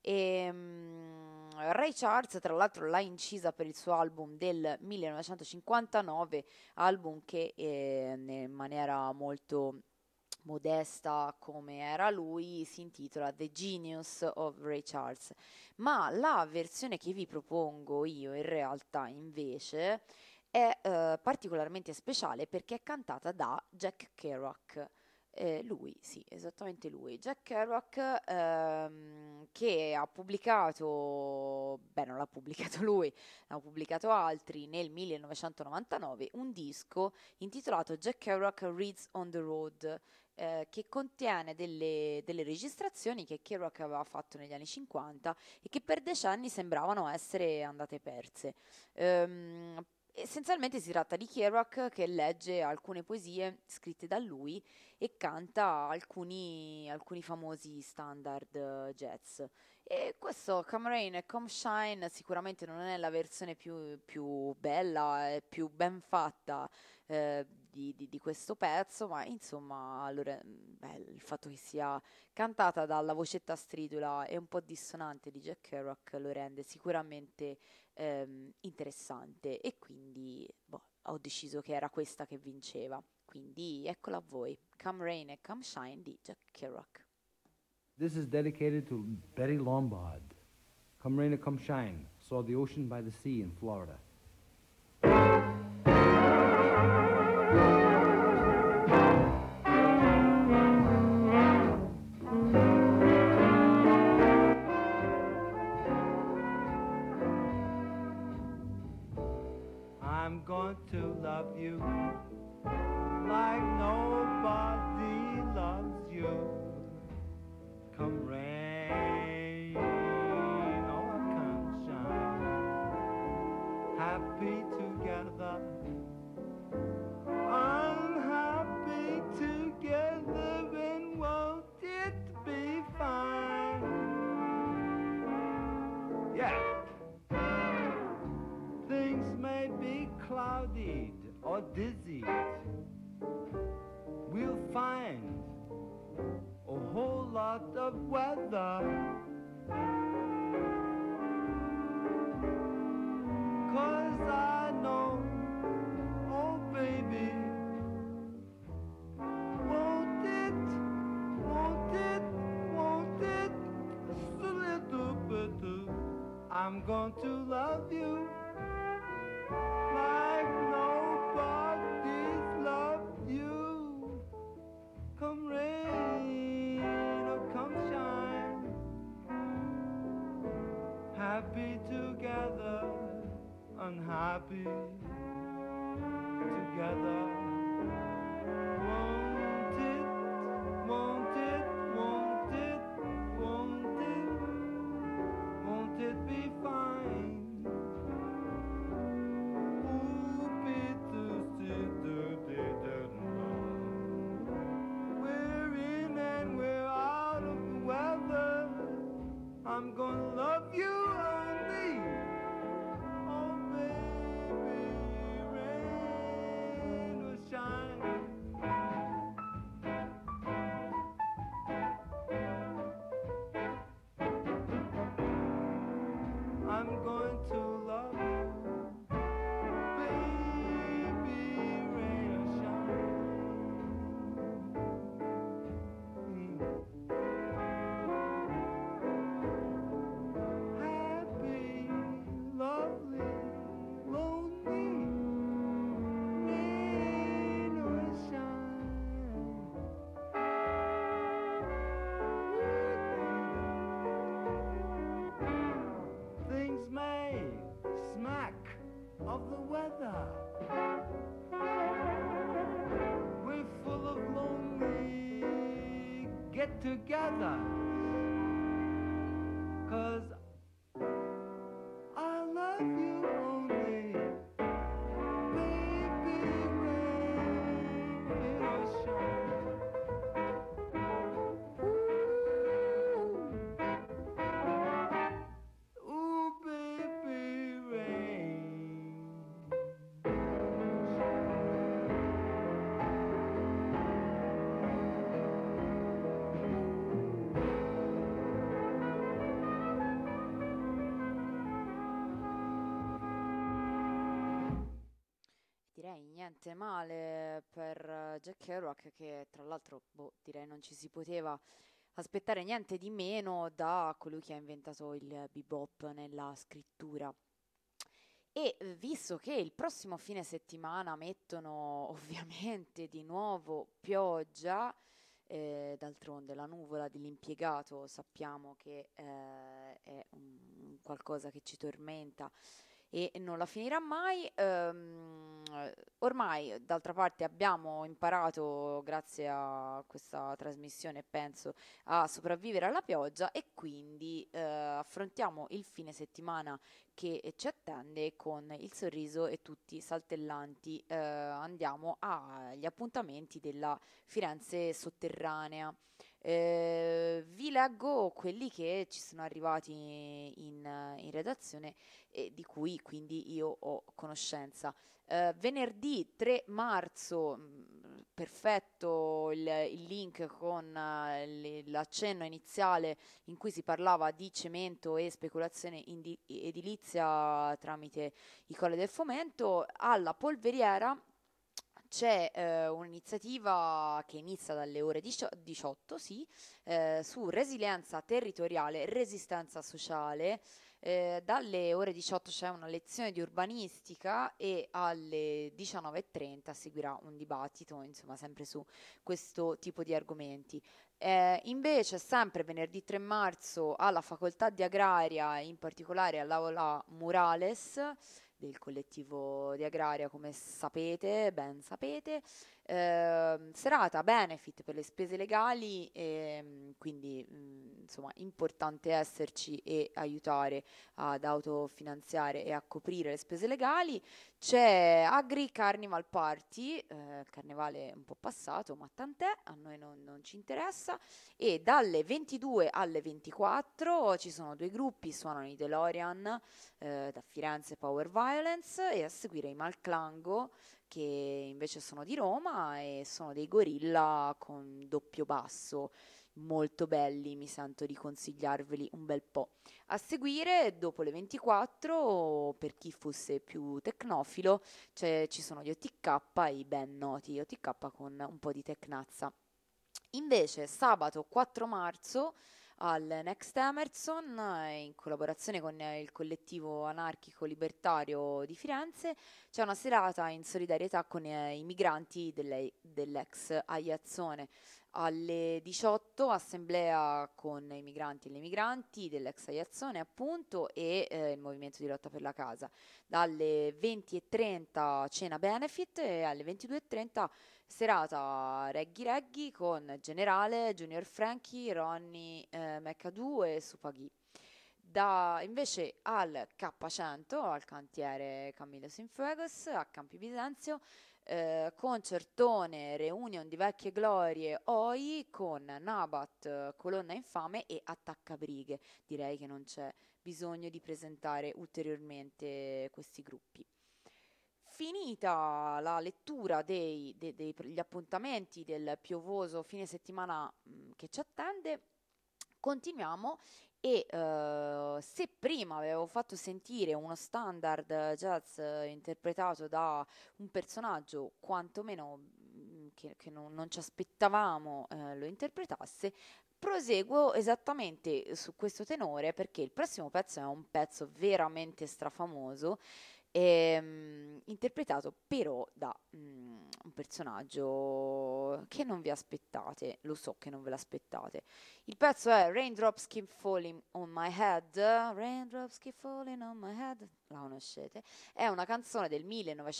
Ray Charles tra l'altro l'ha incisa per il suo album del 1959, album che in maniera molto modesta come era lui si intitola The Genius of Ray Charles, ma la versione che vi propongo io in realtà invece è particolarmente speciale perché è cantata da Jack Kerouac. Lui, sì, esattamente lui. Jack Kerouac, che ha pubblicato, beh, non l'ha pubblicato lui, l'hanno pubblicato altri nel 1999, un disco intitolato Jack Kerouac Reads on the Road, che contiene delle registrazioni che Kerouac aveva fatto negli anni 50 e che per decenni sembravano essere andate perse. Essenzialmente si tratta di Kerouac che legge alcune poesie scritte da lui e canta alcuni famosi standard jazz. E questo Come Rain e Come Shine sicuramente non è la versione più bella e più ben fatta di questo pezzo, ma insomma allora, il fatto che sia cantata dalla vocetta stridula e un po' dissonante di Jack Kerouac lo rende sicuramente interessante, e quindi ho deciso che era questa che vinceva, quindi eccola a voi, Come Rain e Come Shine di Jack Kerouac. This is dedicated to Betty Lombard. Come rain or come shine, saw the ocean by the sea in Florida. I'm going to love you like nobody loves you. Come rain or come shine, happy together, unhappy together, and won't it be fine? Yeah. Things may be clouded or dizzy, we'll find a whole lot of weather. 'Cause I know, oh baby, won't it, just a little bit, I'm going to love you like nobody's loved you. Come rain or come shine, happy together, unhappy together. Won't it, won't it, won't it, won't it, won't it be fine? Ooh, Peter, we're in and we're out of the weather. I'm gonna love you only. Oh, baby, rain or shine. I'm going to love you, baby, rain or shine. Happy, lovely, lonely, rain or shine. Things may smack of the weather. We're full of lonely get-together. 'Cause I love you only, baby, rain or shine. Ooh, baby, rain. Direi niente male per Jack Kerouac, che tra l'altro, direi non ci si poteva aspettare niente di meno da colui che ha inventato il bebop nella scrittura. E visto che il prossimo fine settimana mettono ovviamente di nuovo pioggia, d'altronde la nuvola dell'impiegato sappiamo che è qualcosa che ci tormenta e non la finirà mai. Ormai d'altra parte abbiamo imparato, grazie a questa trasmissione, penso, a sopravvivere alla pioggia, e quindi affrontiamo il fine settimana che ci attende con il sorriso e tutti saltellanti. Andiamo agli appuntamenti della Firenze sotterranea. Vi leggo quelli che ci sono arrivati in redazione e di cui quindi io ho conoscenza. Venerdì 3 marzo, perfetto il link con l'accenno iniziale in cui si parlava di cemento e speculazione edilizia tramite i Colle del Fomento. Alla Polveriera c'è un'iniziativa che inizia dalle ore 18, sì, su resilienza territoriale, resistenza sociale. Dalle ore 18 c'è una lezione di urbanistica e alle 19:30 seguirà un dibattito, insomma, sempre su questo tipo di argomenti. Invece, sempre venerdì 3 marzo, alla Facoltà di Agraria, in particolare all'Aula Murales del collettivo di Agraria, come sapete, ben sapete, serata benefit per le spese legali, quindi insomma importante esserci e aiutare ad autofinanziare e a coprire le spese legali. C'è Agri Carnival Party, carnevale un po' passato, ma tant'è, a noi non ci interessa, e dalle 22 alle 24 ci sono due gruppi, suonano i DeLorean da Firenze, Power Violence, e a seguire i Malclango, che invece sono di Roma e sono dei gorilla con doppio basso, molto belli, mi sento di consigliarveli un bel po'. A seguire, dopo le 24, per chi fosse più tecnofilo, ci sono gli OTK, i ben noti OTK con un po' di tecnazza. Invece sabato 4 marzo al Next Emerson in collaborazione con il collettivo anarchico libertario di Firenze. C'è una serata in solidarietà con i migranti dell'ex Aiazzone. Alle 18 assemblea con i migranti e le migranti dell'ex Aiazzone appunto e il movimento di lotta per la casa. Dalle 20:30 cena benefit e alle 22:30 serata Reggae Reggae con Generale, Junior Frankie, Ronnie McAdoo e Supaghi. Invece al K100, al cantiere Camillo Sinfuegos, a Campi Bisenzio, concertone, reunion di vecchie glorie OI con Nabat, Colonna Infame e Attaccabrighe. Direi che non c'è bisogno di presentare ulteriormente questi gruppi. Finita la lettura degli appuntamenti del piovoso fine settimana che ci attende, continuiamo e se prima avevo fatto sentire uno standard jazz interpretato da un personaggio quantomeno che non ci aspettavamo lo interpretasse, proseguo esattamente su questo tenore perché il prossimo pezzo è un pezzo veramente strafamoso, interpretato però da un personaggio che non vi aspettate, lo so che non ve l'aspettate. Il pezzo è Raindrops Keep Falling on My Head, Raindrops Keep Falling on My Head, la conoscete? È una canzone del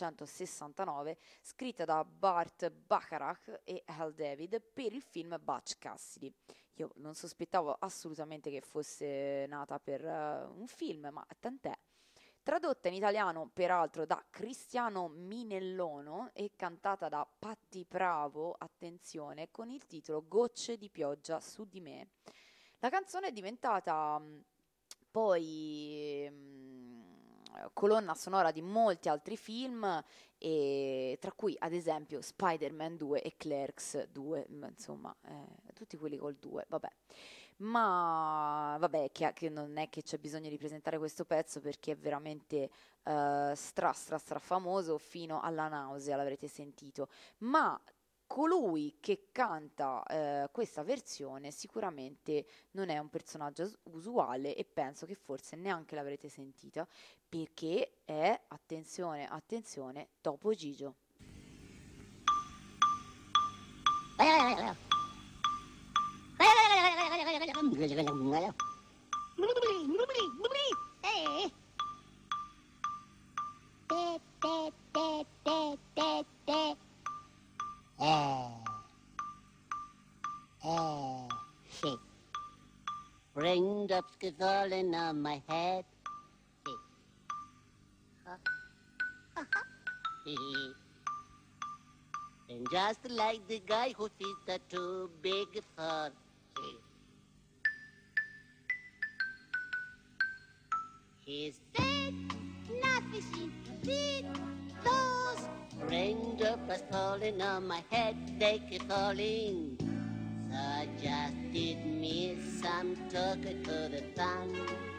1969 scritta da Burt Bacharach e Hal David per il film Butch Cassidy. Io non sospettavo assolutamente che fosse nata per un film, ma tant'è. Tradotta in italiano peraltro da Cristiano Minellono e cantata da Patti Bravo, attenzione, con il titolo Gocce di pioggia su di me. La canzone è diventata poi colonna sonora di molti altri film, e tra cui ad esempio Spider-Man 2 e Clerks 2, insomma tutti quelli col 2, vabbè. Ma vabbè, che non è che c'è bisogno di presentare questo pezzo perché è veramente stra famoso fino alla nausea, l'avrete sentito. Ma colui che canta questa versione sicuramente non è un personaggio usuale e penso che forse neanche l'avrete sentita perché è, attenzione, Topo Gigio. Shit. Raindrops keep falling on my head. And just like the guy who feet are too big for his feet, nothing seems to fit those raindrops are falling on my head, they keep falling. So I just did me some talking to the sun.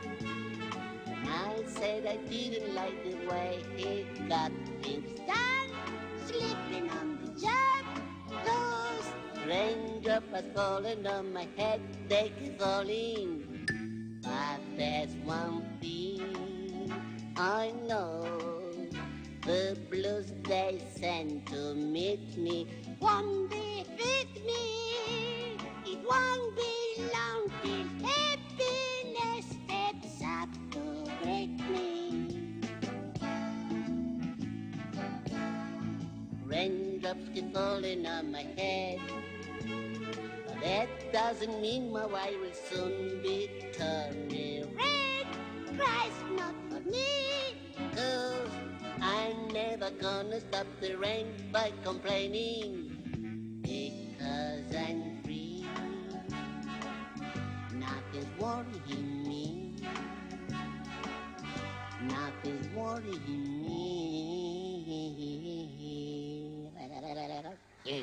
I said I didn't like the way he got things done, sleeping on the job. Those raindrops are falling on my head, they keep falling. But there's one thing I know, the blues they send to meet me won't defeat me. It won't be long till happiness steps up to greet me. Raindrops keep falling on my head, but that doesn't mean my eye will soon be turning red. Cries not for me, 'cause I'm never gonna stop the rain by complaining. Because I'm free, nothing's worrying me. Nothing's worrying me. Yes.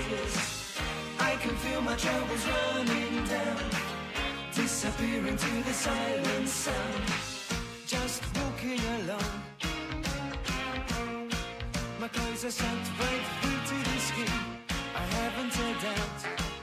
tears. I can feel my troubles running down, disappearing to the silent sound. Just walking alone, my clothes are soaked right through to the skin. I haven't a doubt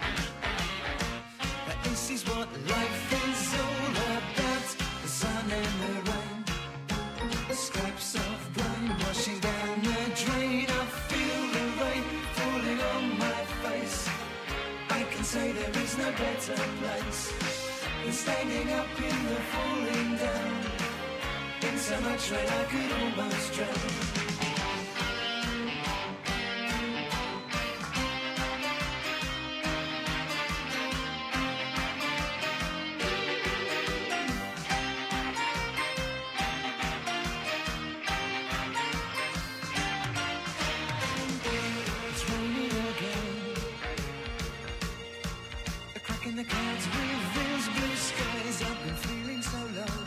that this is what life is all about. The sun and the rain, the scraps of grain washing down the drain. I feel the rain falling on my face. I can say there is no better place than standing up in the falling down, in so much rain I could almost drown. The clouds reveals blue skies. I've been feeling so low,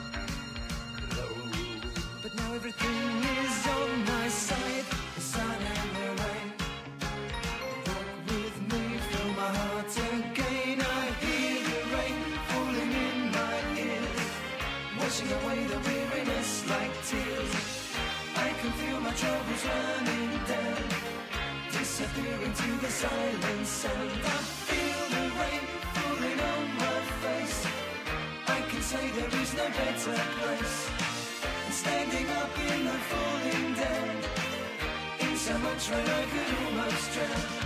but now everything is on my side. The sun and the rain walk with me, fill my heart again. I hear the rain falling in my ears, washing away the weariness like tears. I can feel my troubles running down, disappearing to the silent sound. I feel the rain falling on my face. I can say there is no better place than standing up in the falling down, in so much rain I could almost drown.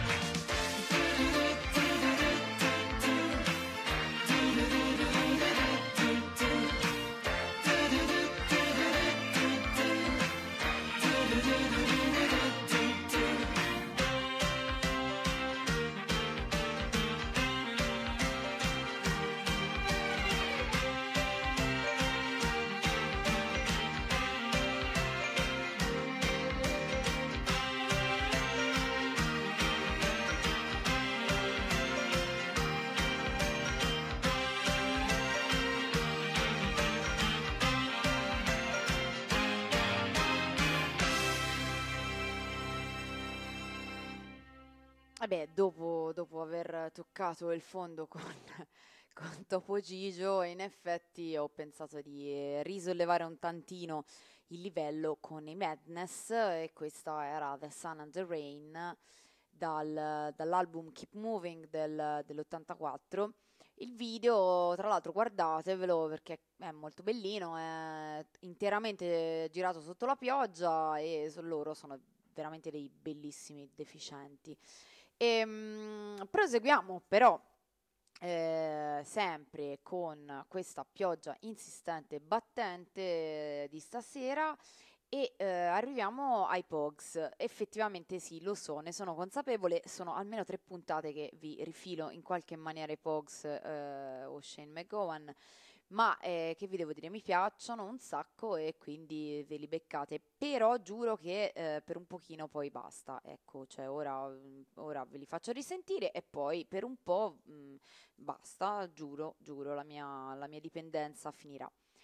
Vabbè, dopo aver toccato il fondo con Topo Gigio, in effetti ho pensato di risollevare un tantino il livello con i Madness, e questa era The Sun and the Rain dall'album Keep Moving dell'84. Il video, tra l'altro, guardatevelo perché è molto bellino, è interamente girato sotto la pioggia e loro sono veramente dei bellissimi deficienti. Proseguiamo però sempre con questa pioggia insistente e battente di stasera e arriviamo ai Pogues. Effettivamente sì, lo so, ne sono consapevole, sono almeno 3 puntate che vi rifilo in qualche maniera i Pogues o Shane McGowan, ma che vi devo dire, mi piacciono un sacco e quindi ve li beccate, però giuro che per un pochino poi basta, ecco, cioè ora ve li faccio risentire e poi per un po' basta, giuro, la mia dipendenza finirà.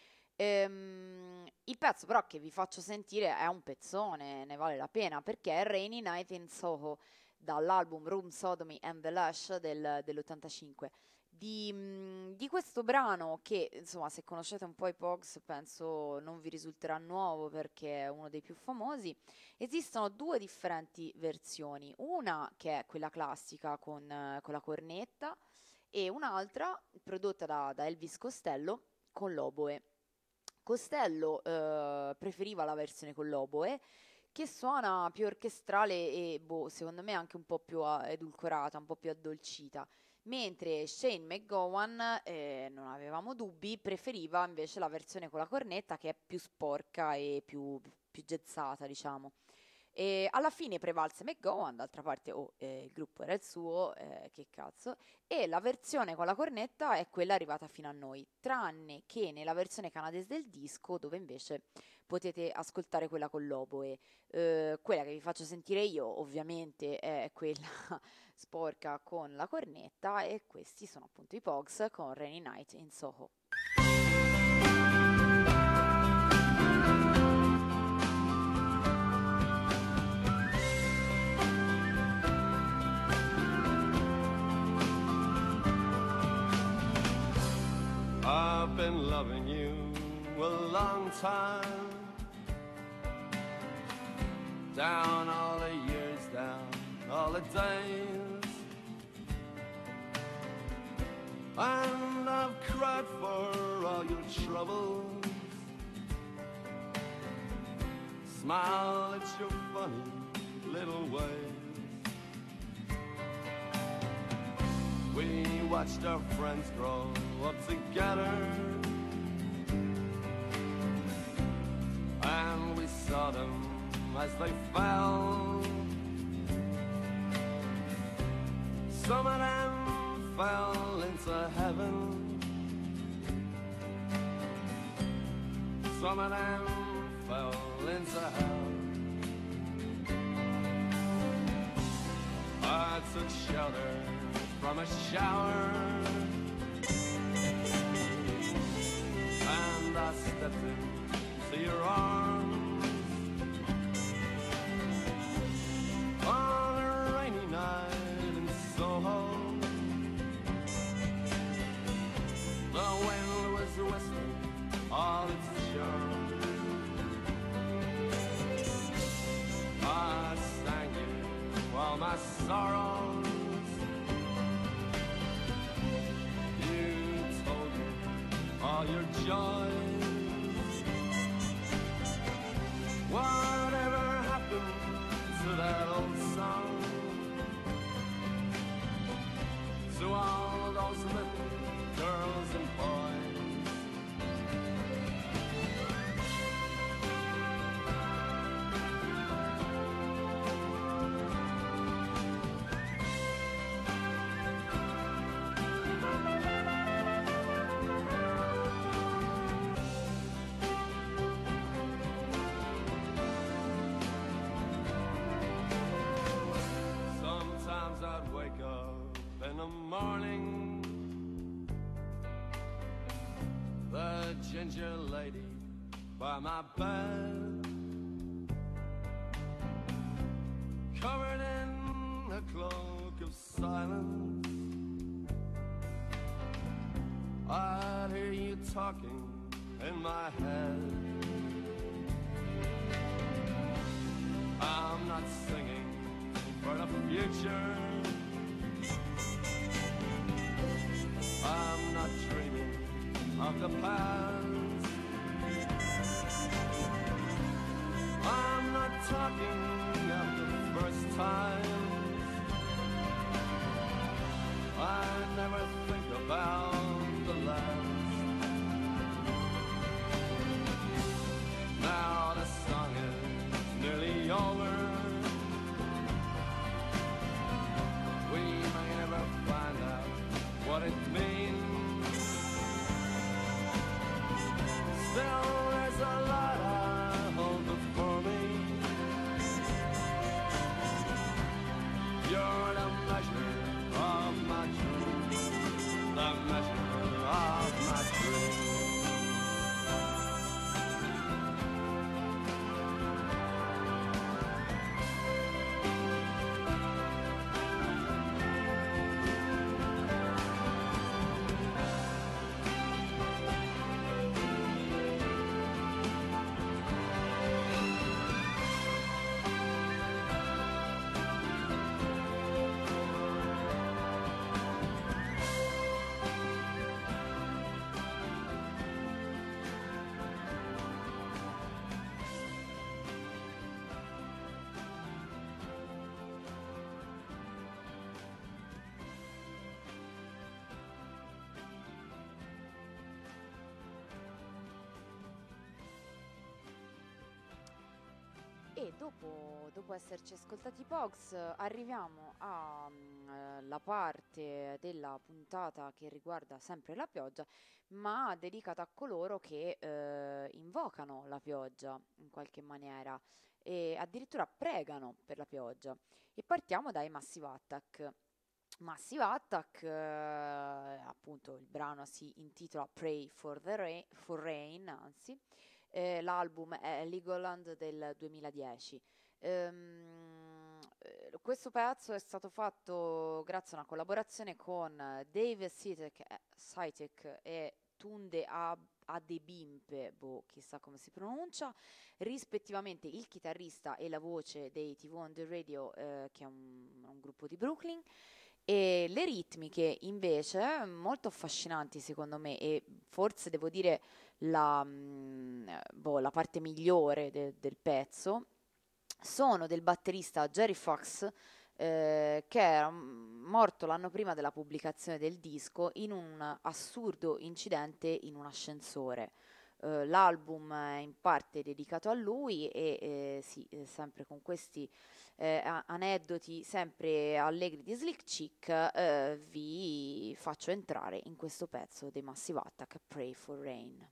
Il pezzo però che vi faccio sentire è un pezzone, ne vale la pena, perché è Rainy Night in Soho dall'album Room Sodomy and the Lush dell'85. Di questo brano che, insomma, se conoscete un po' i Pogues penso non vi risulterà nuovo perché è uno dei più famosi. Esistono 2 differenti versioni, una che è quella classica con la cornetta e un'altra prodotta da Elvis Costello con l'oboe. Costello preferiva la versione con l'oboe, che suona più orchestrale e secondo me anche un po' più edulcorata, un po' più addolcita, mentre Shane McGowan, non avevamo dubbi, preferiva invece la versione con la cornetta, che è più sporca e più jazzata, diciamo. E alla fine prevalse McGowan, d'altra parte il gruppo era il suo, che cazzo, e la versione con la cornetta è quella arrivata fino a noi, tranne che nella versione canadese del disco, dove invece potete ascoltare quella con l'oboe. Quella che vi faccio sentire io ovviamente è quella sporca con la cornetta, e questi sono appunto i Pogues con Rainy Night in Soho. a long time. Down all the years, down all the days, and I've cried for all your troubles. Smile at your funny little ways. We watched our friends grow up together, and we saw them as they fell. Some of them fell into heaven, some of them fell into hell. I took shelter from a shower, and I stepped into your arms on a rainy night in Soho. The wind was whistling all its charm. I sang you all my sorrows. You told me all your joys. Whatever happened to that old song? To all those little girls and boys? Sometimes I'd wake up in the morning, the ginger lady by my bed, covered in a cloak of silence. I'd hear you talking in my head. I'm not singing for the future, I'm not dreaming of the past, I'm not talking of the first times. I never think about the last. Now the song is nearly over. We may never find out what it means. Still, there's a lot I hold before me. You're the measure of my dreams, the measure of my dreams. E dopo esserci ascoltati i Pogs, arriviamo alla parte della puntata che riguarda sempre la pioggia, ma dedicata a coloro che invocano la pioggia in qualche maniera e addirittura pregano per la pioggia. E partiamo dai Massive Attack. Massive Attack, appunto il brano si intitola Pray for Rain, anzi. L'album è Legoland del 2010. Questo pezzo è stato fatto grazie a una collaborazione con Dave Sitek e Tunde Adebimpe, chissà come si pronuncia, rispettivamente il chitarrista e la voce dei TV on the Radio, che è un gruppo di Brooklyn, e le ritmiche invece molto affascinanti secondo me, e forse devo dire la parte migliore del pezzo sono del batterista Jerry Fox, che era morto l'anno prima della pubblicazione del disco in un assurdo incidente in un ascensore. L'album è in parte dedicato a lui e sempre con questi aneddoti sempre allegri di Slick Chick, vi faccio entrare in questo pezzo dei Massive Attack, Pray for Rain.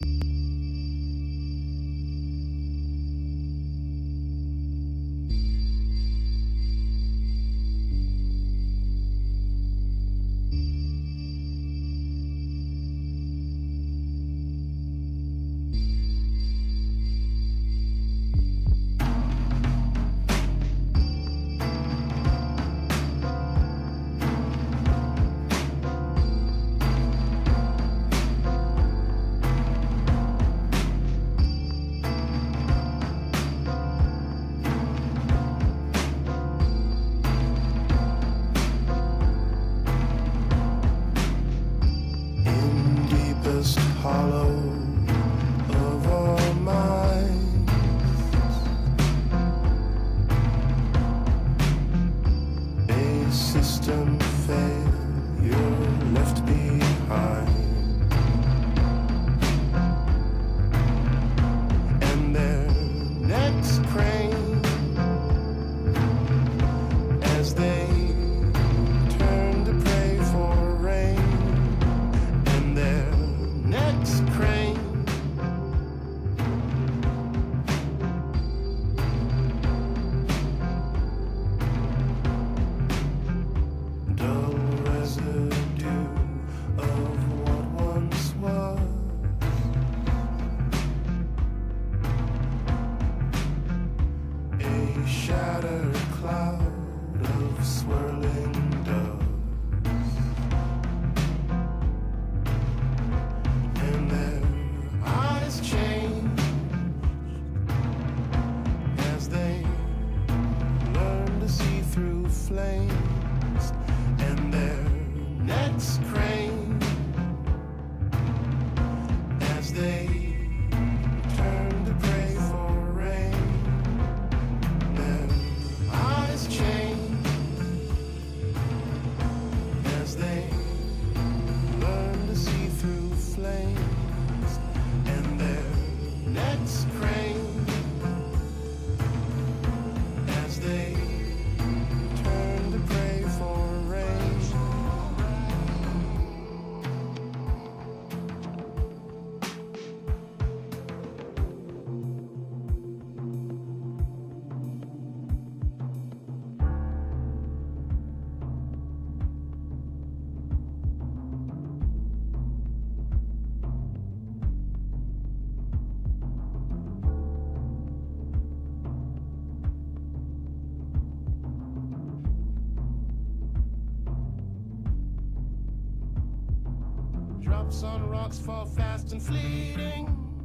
Drops on rocks fall fast and fleeting.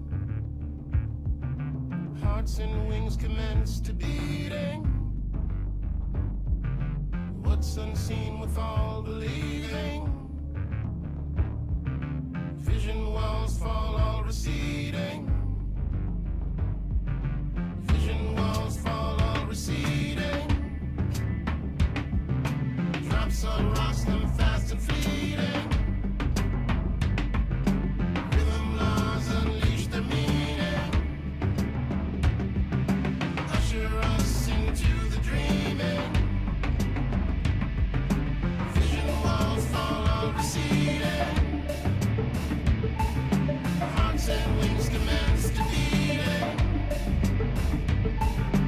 Hearts and wings commence to beating. What's unseen with all believing? Vision walls fall all receding. Vision walls fall all receding. Drops on rocks them fast and fleeting.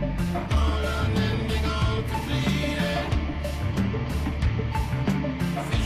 All unending, all completed.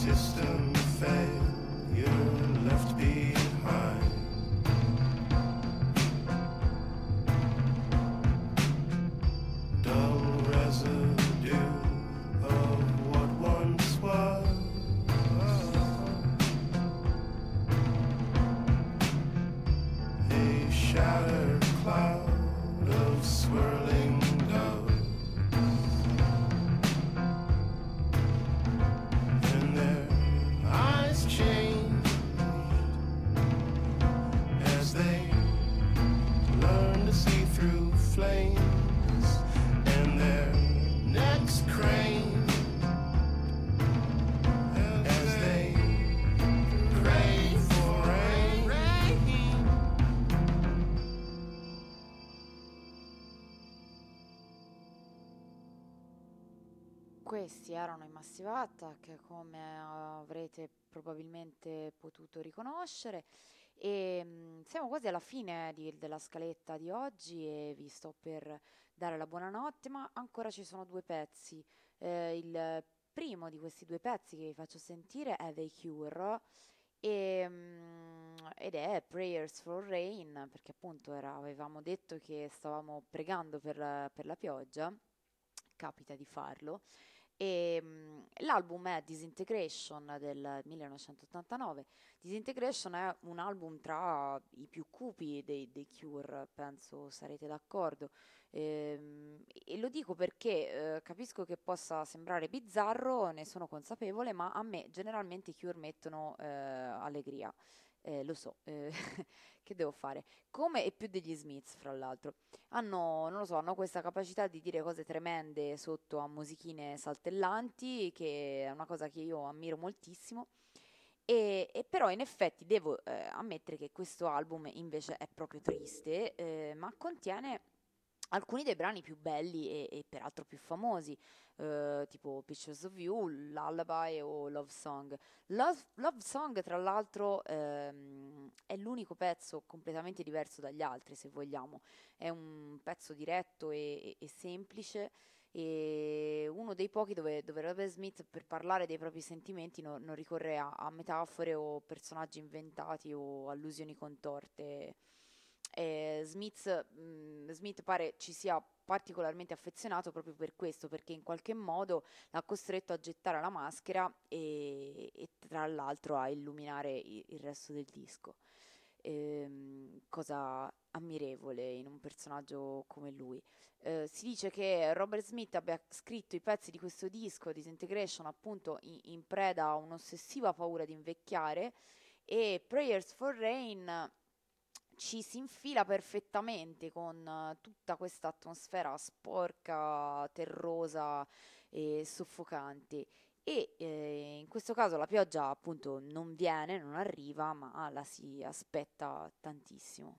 system failure left behind. Dull residue of what once was. A shattered cloud of swirling doves. And their eyes changed as they learn to see through flames, and their necks craned as they pray for rain. Questi erano i Massive Attack, come avrete probabilmente potuto riconoscere, e siamo quasi alla fine della scaletta di oggi e vi sto per dare la buonanotte, ma ancora ci sono due pezzi. Il primo di questi due pezzi che vi faccio sentire è The Cure ed è Prayers for Rain, perché appunto avevamo detto che stavamo pregando per la pioggia, capita di farlo. E l'album è Disintegration del 1989. Disintegration è un album tra i più cupi dei Cure, penso sarete d'accordo, e lo dico perché capisco che possa sembrare bizzarro, ne sono consapevole, ma a me generalmente i Cure mettono allegria. Lo so, che devo fare? Come e più degli Smiths, fra l'altro. Non lo so, hanno questa capacità di dire cose tremende sotto a musichine saltellanti, che è una cosa che io ammiro moltissimo. E però in effetti devo ammettere che questo album invece è proprio triste, ma contiene alcuni dei brani più belli e peraltro più famosi, tipo Pictures of You, Lullaby o Love Song. Love Song, tra l'altro, è l'unico pezzo completamente diverso dagli altri, se vogliamo. È un pezzo diretto e semplice, e uno dei pochi dove Robert Smith, per parlare dei propri sentimenti, non ricorre a metafore o personaggi inventati o allusioni contorte. Smith pare ci sia particolarmente affezionato proprio per questo, perché in qualche modo l'ha costretto a gettare la maschera e tra l'altro a illuminare il resto del disco, cosa ammirevole in un personaggio come lui. Si dice che Robert Smith abbia scritto i pezzi di questo disco Disintegration appunto in preda a un'ossessiva paura di invecchiare, e Prayers for Rain ci si infila perfettamente con tutta questa atmosfera sporca, terrosa e soffocante. E in questo caso la pioggia appunto non viene, non arriva, ma la si aspetta tantissimo.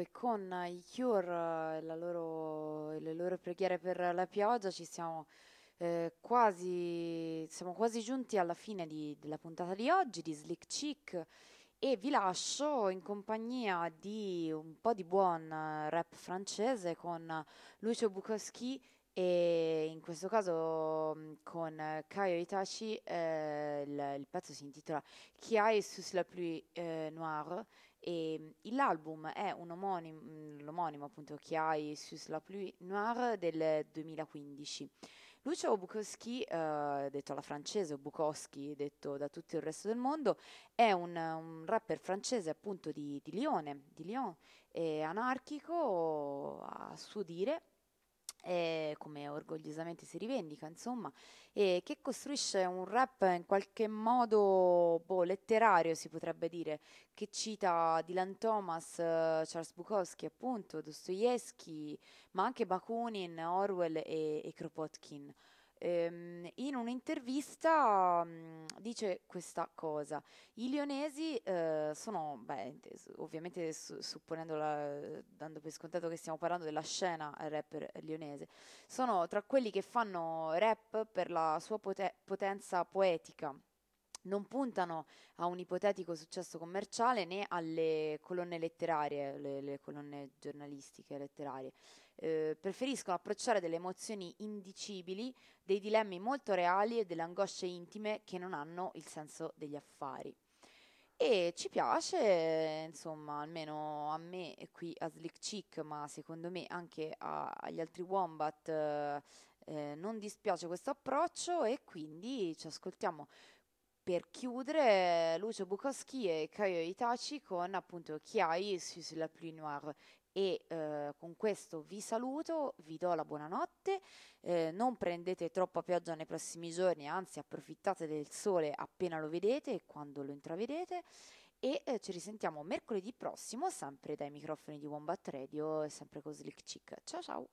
e con i Cure, le loro preghiere per la pioggia, siamo quasi giunti alla fine della puntata di oggi di Slick Chick, e vi lascio in compagnia di un po' di buon rap francese con Lucio Bukowski e in questo caso con Kaio Itachi. Il pezzo si intitola Qui aille sous la pluie noire, e l'album è l'omonimo appunto Qui aille sous la pluie noire del 2015. Lucio Bukowski, detto alla francese, o Bukowski detto da tutto il resto del mondo, è un rapper francese appunto di Lyon, anarchico a suo dire, come orgogliosamente si rivendica, insomma, e che costruisce un rap in qualche modo letterario, si potrebbe dire, che cita Dylan Thomas, Charles Bukowski, appunto, Dostoevsky, ma anche Bakunin, Orwell e Kropotkin. In un'intervista dice questa cosa: i lionesi sono, ovviamente supponendo, dando per scontato che stiamo parlando della scena rapper lionese, sono tra quelli che fanno rap per la sua potenza poetica. Non puntano a un ipotetico successo commerciale né alle colonne letterarie, le colonne giornalistiche letterarie. Preferiscono approcciare delle emozioni indicibili, dei dilemmi molto reali e delle angosce intime che non hanno il senso degli affari. E ci piace, insomma, almeno a me qui a Slick Chick, ma secondo me anche agli altri Wombat non dispiace questo approccio, e quindi ci ascoltiamo per chiudere Lucio Bukowski e Kaio Itachi con appunto Qui aille sous la pluie noire. E con questo vi saluto, vi do la buonanotte, non prendete troppa pioggia nei prossimi giorni, anzi approfittate del sole appena lo vedete e quando lo intravedete, e ci risentiamo mercoledì prossimo sempre dai microfoni di Wombat Radio e sempre con Slick Chick. Ciao ciao!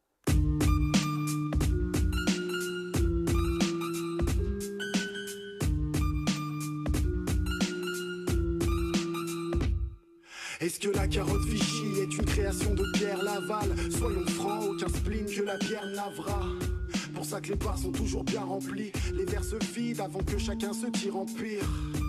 Est-ce que la carotte Vichy est une création de Pierre Laval? Soyons francs, aucun spleen que la pierre navra. Pour ça que les bars sont toujours bien remplis, les verres se vident avant que chacun se tire en pire.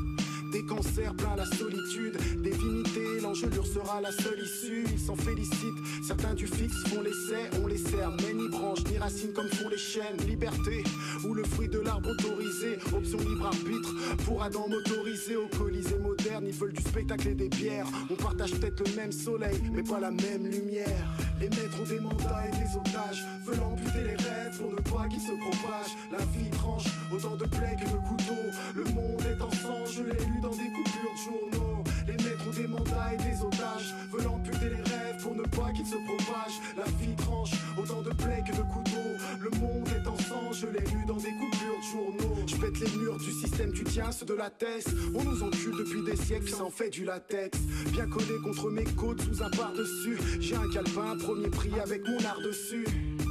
Des cancers plein la solitude, des vinités, l'engelure sera la seule issue. Ils s'en félicitent, certains du fixe font l'essai. On les sert, mais ni branches, ni racines comme font les chênes. Liberté, ou le fruit de l'arbre autorisé. Option libre arbitre, pour Adam motorisé. Au Colisée moderne, ils veulent du spectacle et des bières. On partage peut-être le même soleil, mais pas la même lumière. Les maîtres ont des mandats et des otages, veulent amputer les rêves pour ne pas qu'ils se propagent. La vie tranche, autant de plaies que de couteaux. Le monde est en sang, je l'ai lu dans des coupures de journaux. Les maîtres ont des mandats et des otages, veulent amputer les rêves pour ne pas qu'ils se propagent. La vie tranche, autant de plaies que de couteaux. Le monde est en sang, je l'ai lu dans des coupures de journaux. Je pète les murs du système, tu tiens ceux de la thèse. On nous encule depuis des siècles, ça en fait du latex. Bien collé contre mes côtes sous un par-dessus. J'ai un calepin, premier prix avec mon art dessus.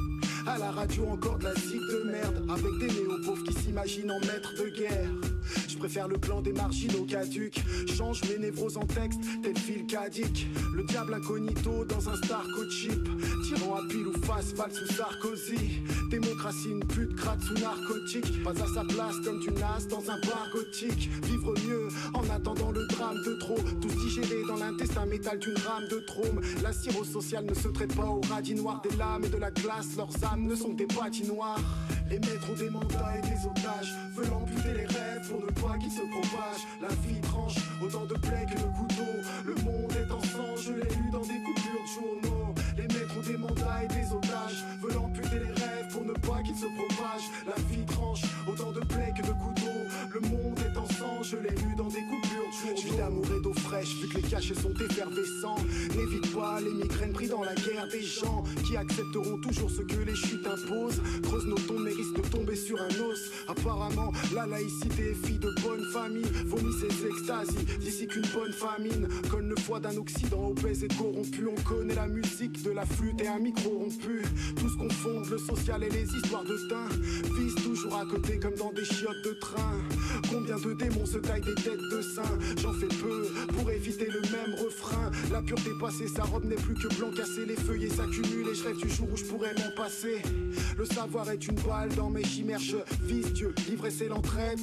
À la radio encore de la zik de merde, avec des néo-pauvres qui s'imaginent en maîtres de guerre. Je préfère le plan des marginaux caducs. Change mes névroses en texte, tel fil cadique. Le diable incognito dans un Starco chip. Tirant à pile ou face, Valls sous Sarkozy. Démocratie, une pute gratte sous narcotique. Pas à sa place comme du nas dans un bar gothique. Vivre mieux en attendant le drame de trop. Tous digérés dans l'intestin métal d'une rame de trôme. La cirrhose sociale ne se traite pas au radis noir des lames et de la glace. Leurs âmes ne sont que des patinoires. Les maîtres ont des mandats et des otages, veulent amputer les rêves pour ne pas qu'ils se propagent. La vie tranche, autant de plaies que de couteaux. Le monde est en sang, je l'ai lu dans des coupures de journaux. Les maîtres ont des mandats et des otages, veulent amputer les rêves pour ne pas qu'ils se propagent. La vie tranche, autant de plaies que de couteaux. Le monde est en sang, je l'ai lu dans des coupures de journaux. Je vis d'amour et d'eau fraîche, vu que les cachets sont effervescents. N'évite pas les migraines pris dans la guerre des gens qui accepteront toujours ce que les chutes imposent. Creuse nos tombes mais risque de tomber sur un os. Apparemment, la laïcité est fille de bonne famille. Vomit ses extasies, d'ici qu'une bonne famine colle le foie d'un occident obèse et corrompu. On connaît la musique de la flûte et un micro rompu. Tout ce qu'on fonde, le social et les histoires de teint, vise toujours à côté comme dans des chiottes de train. Combien de démons se taillent des têtes de saints? J'en fais peu pour éviter le même. même refrain. La pureté passée, sa robe n'est plus que blanc cassé. Les feuillets s'accumulent et je rêve du jour où je pourrais m'en passer. Le savoir est une balle dans mes chimères, je vise Dieu. L'ivresse et l'entraide.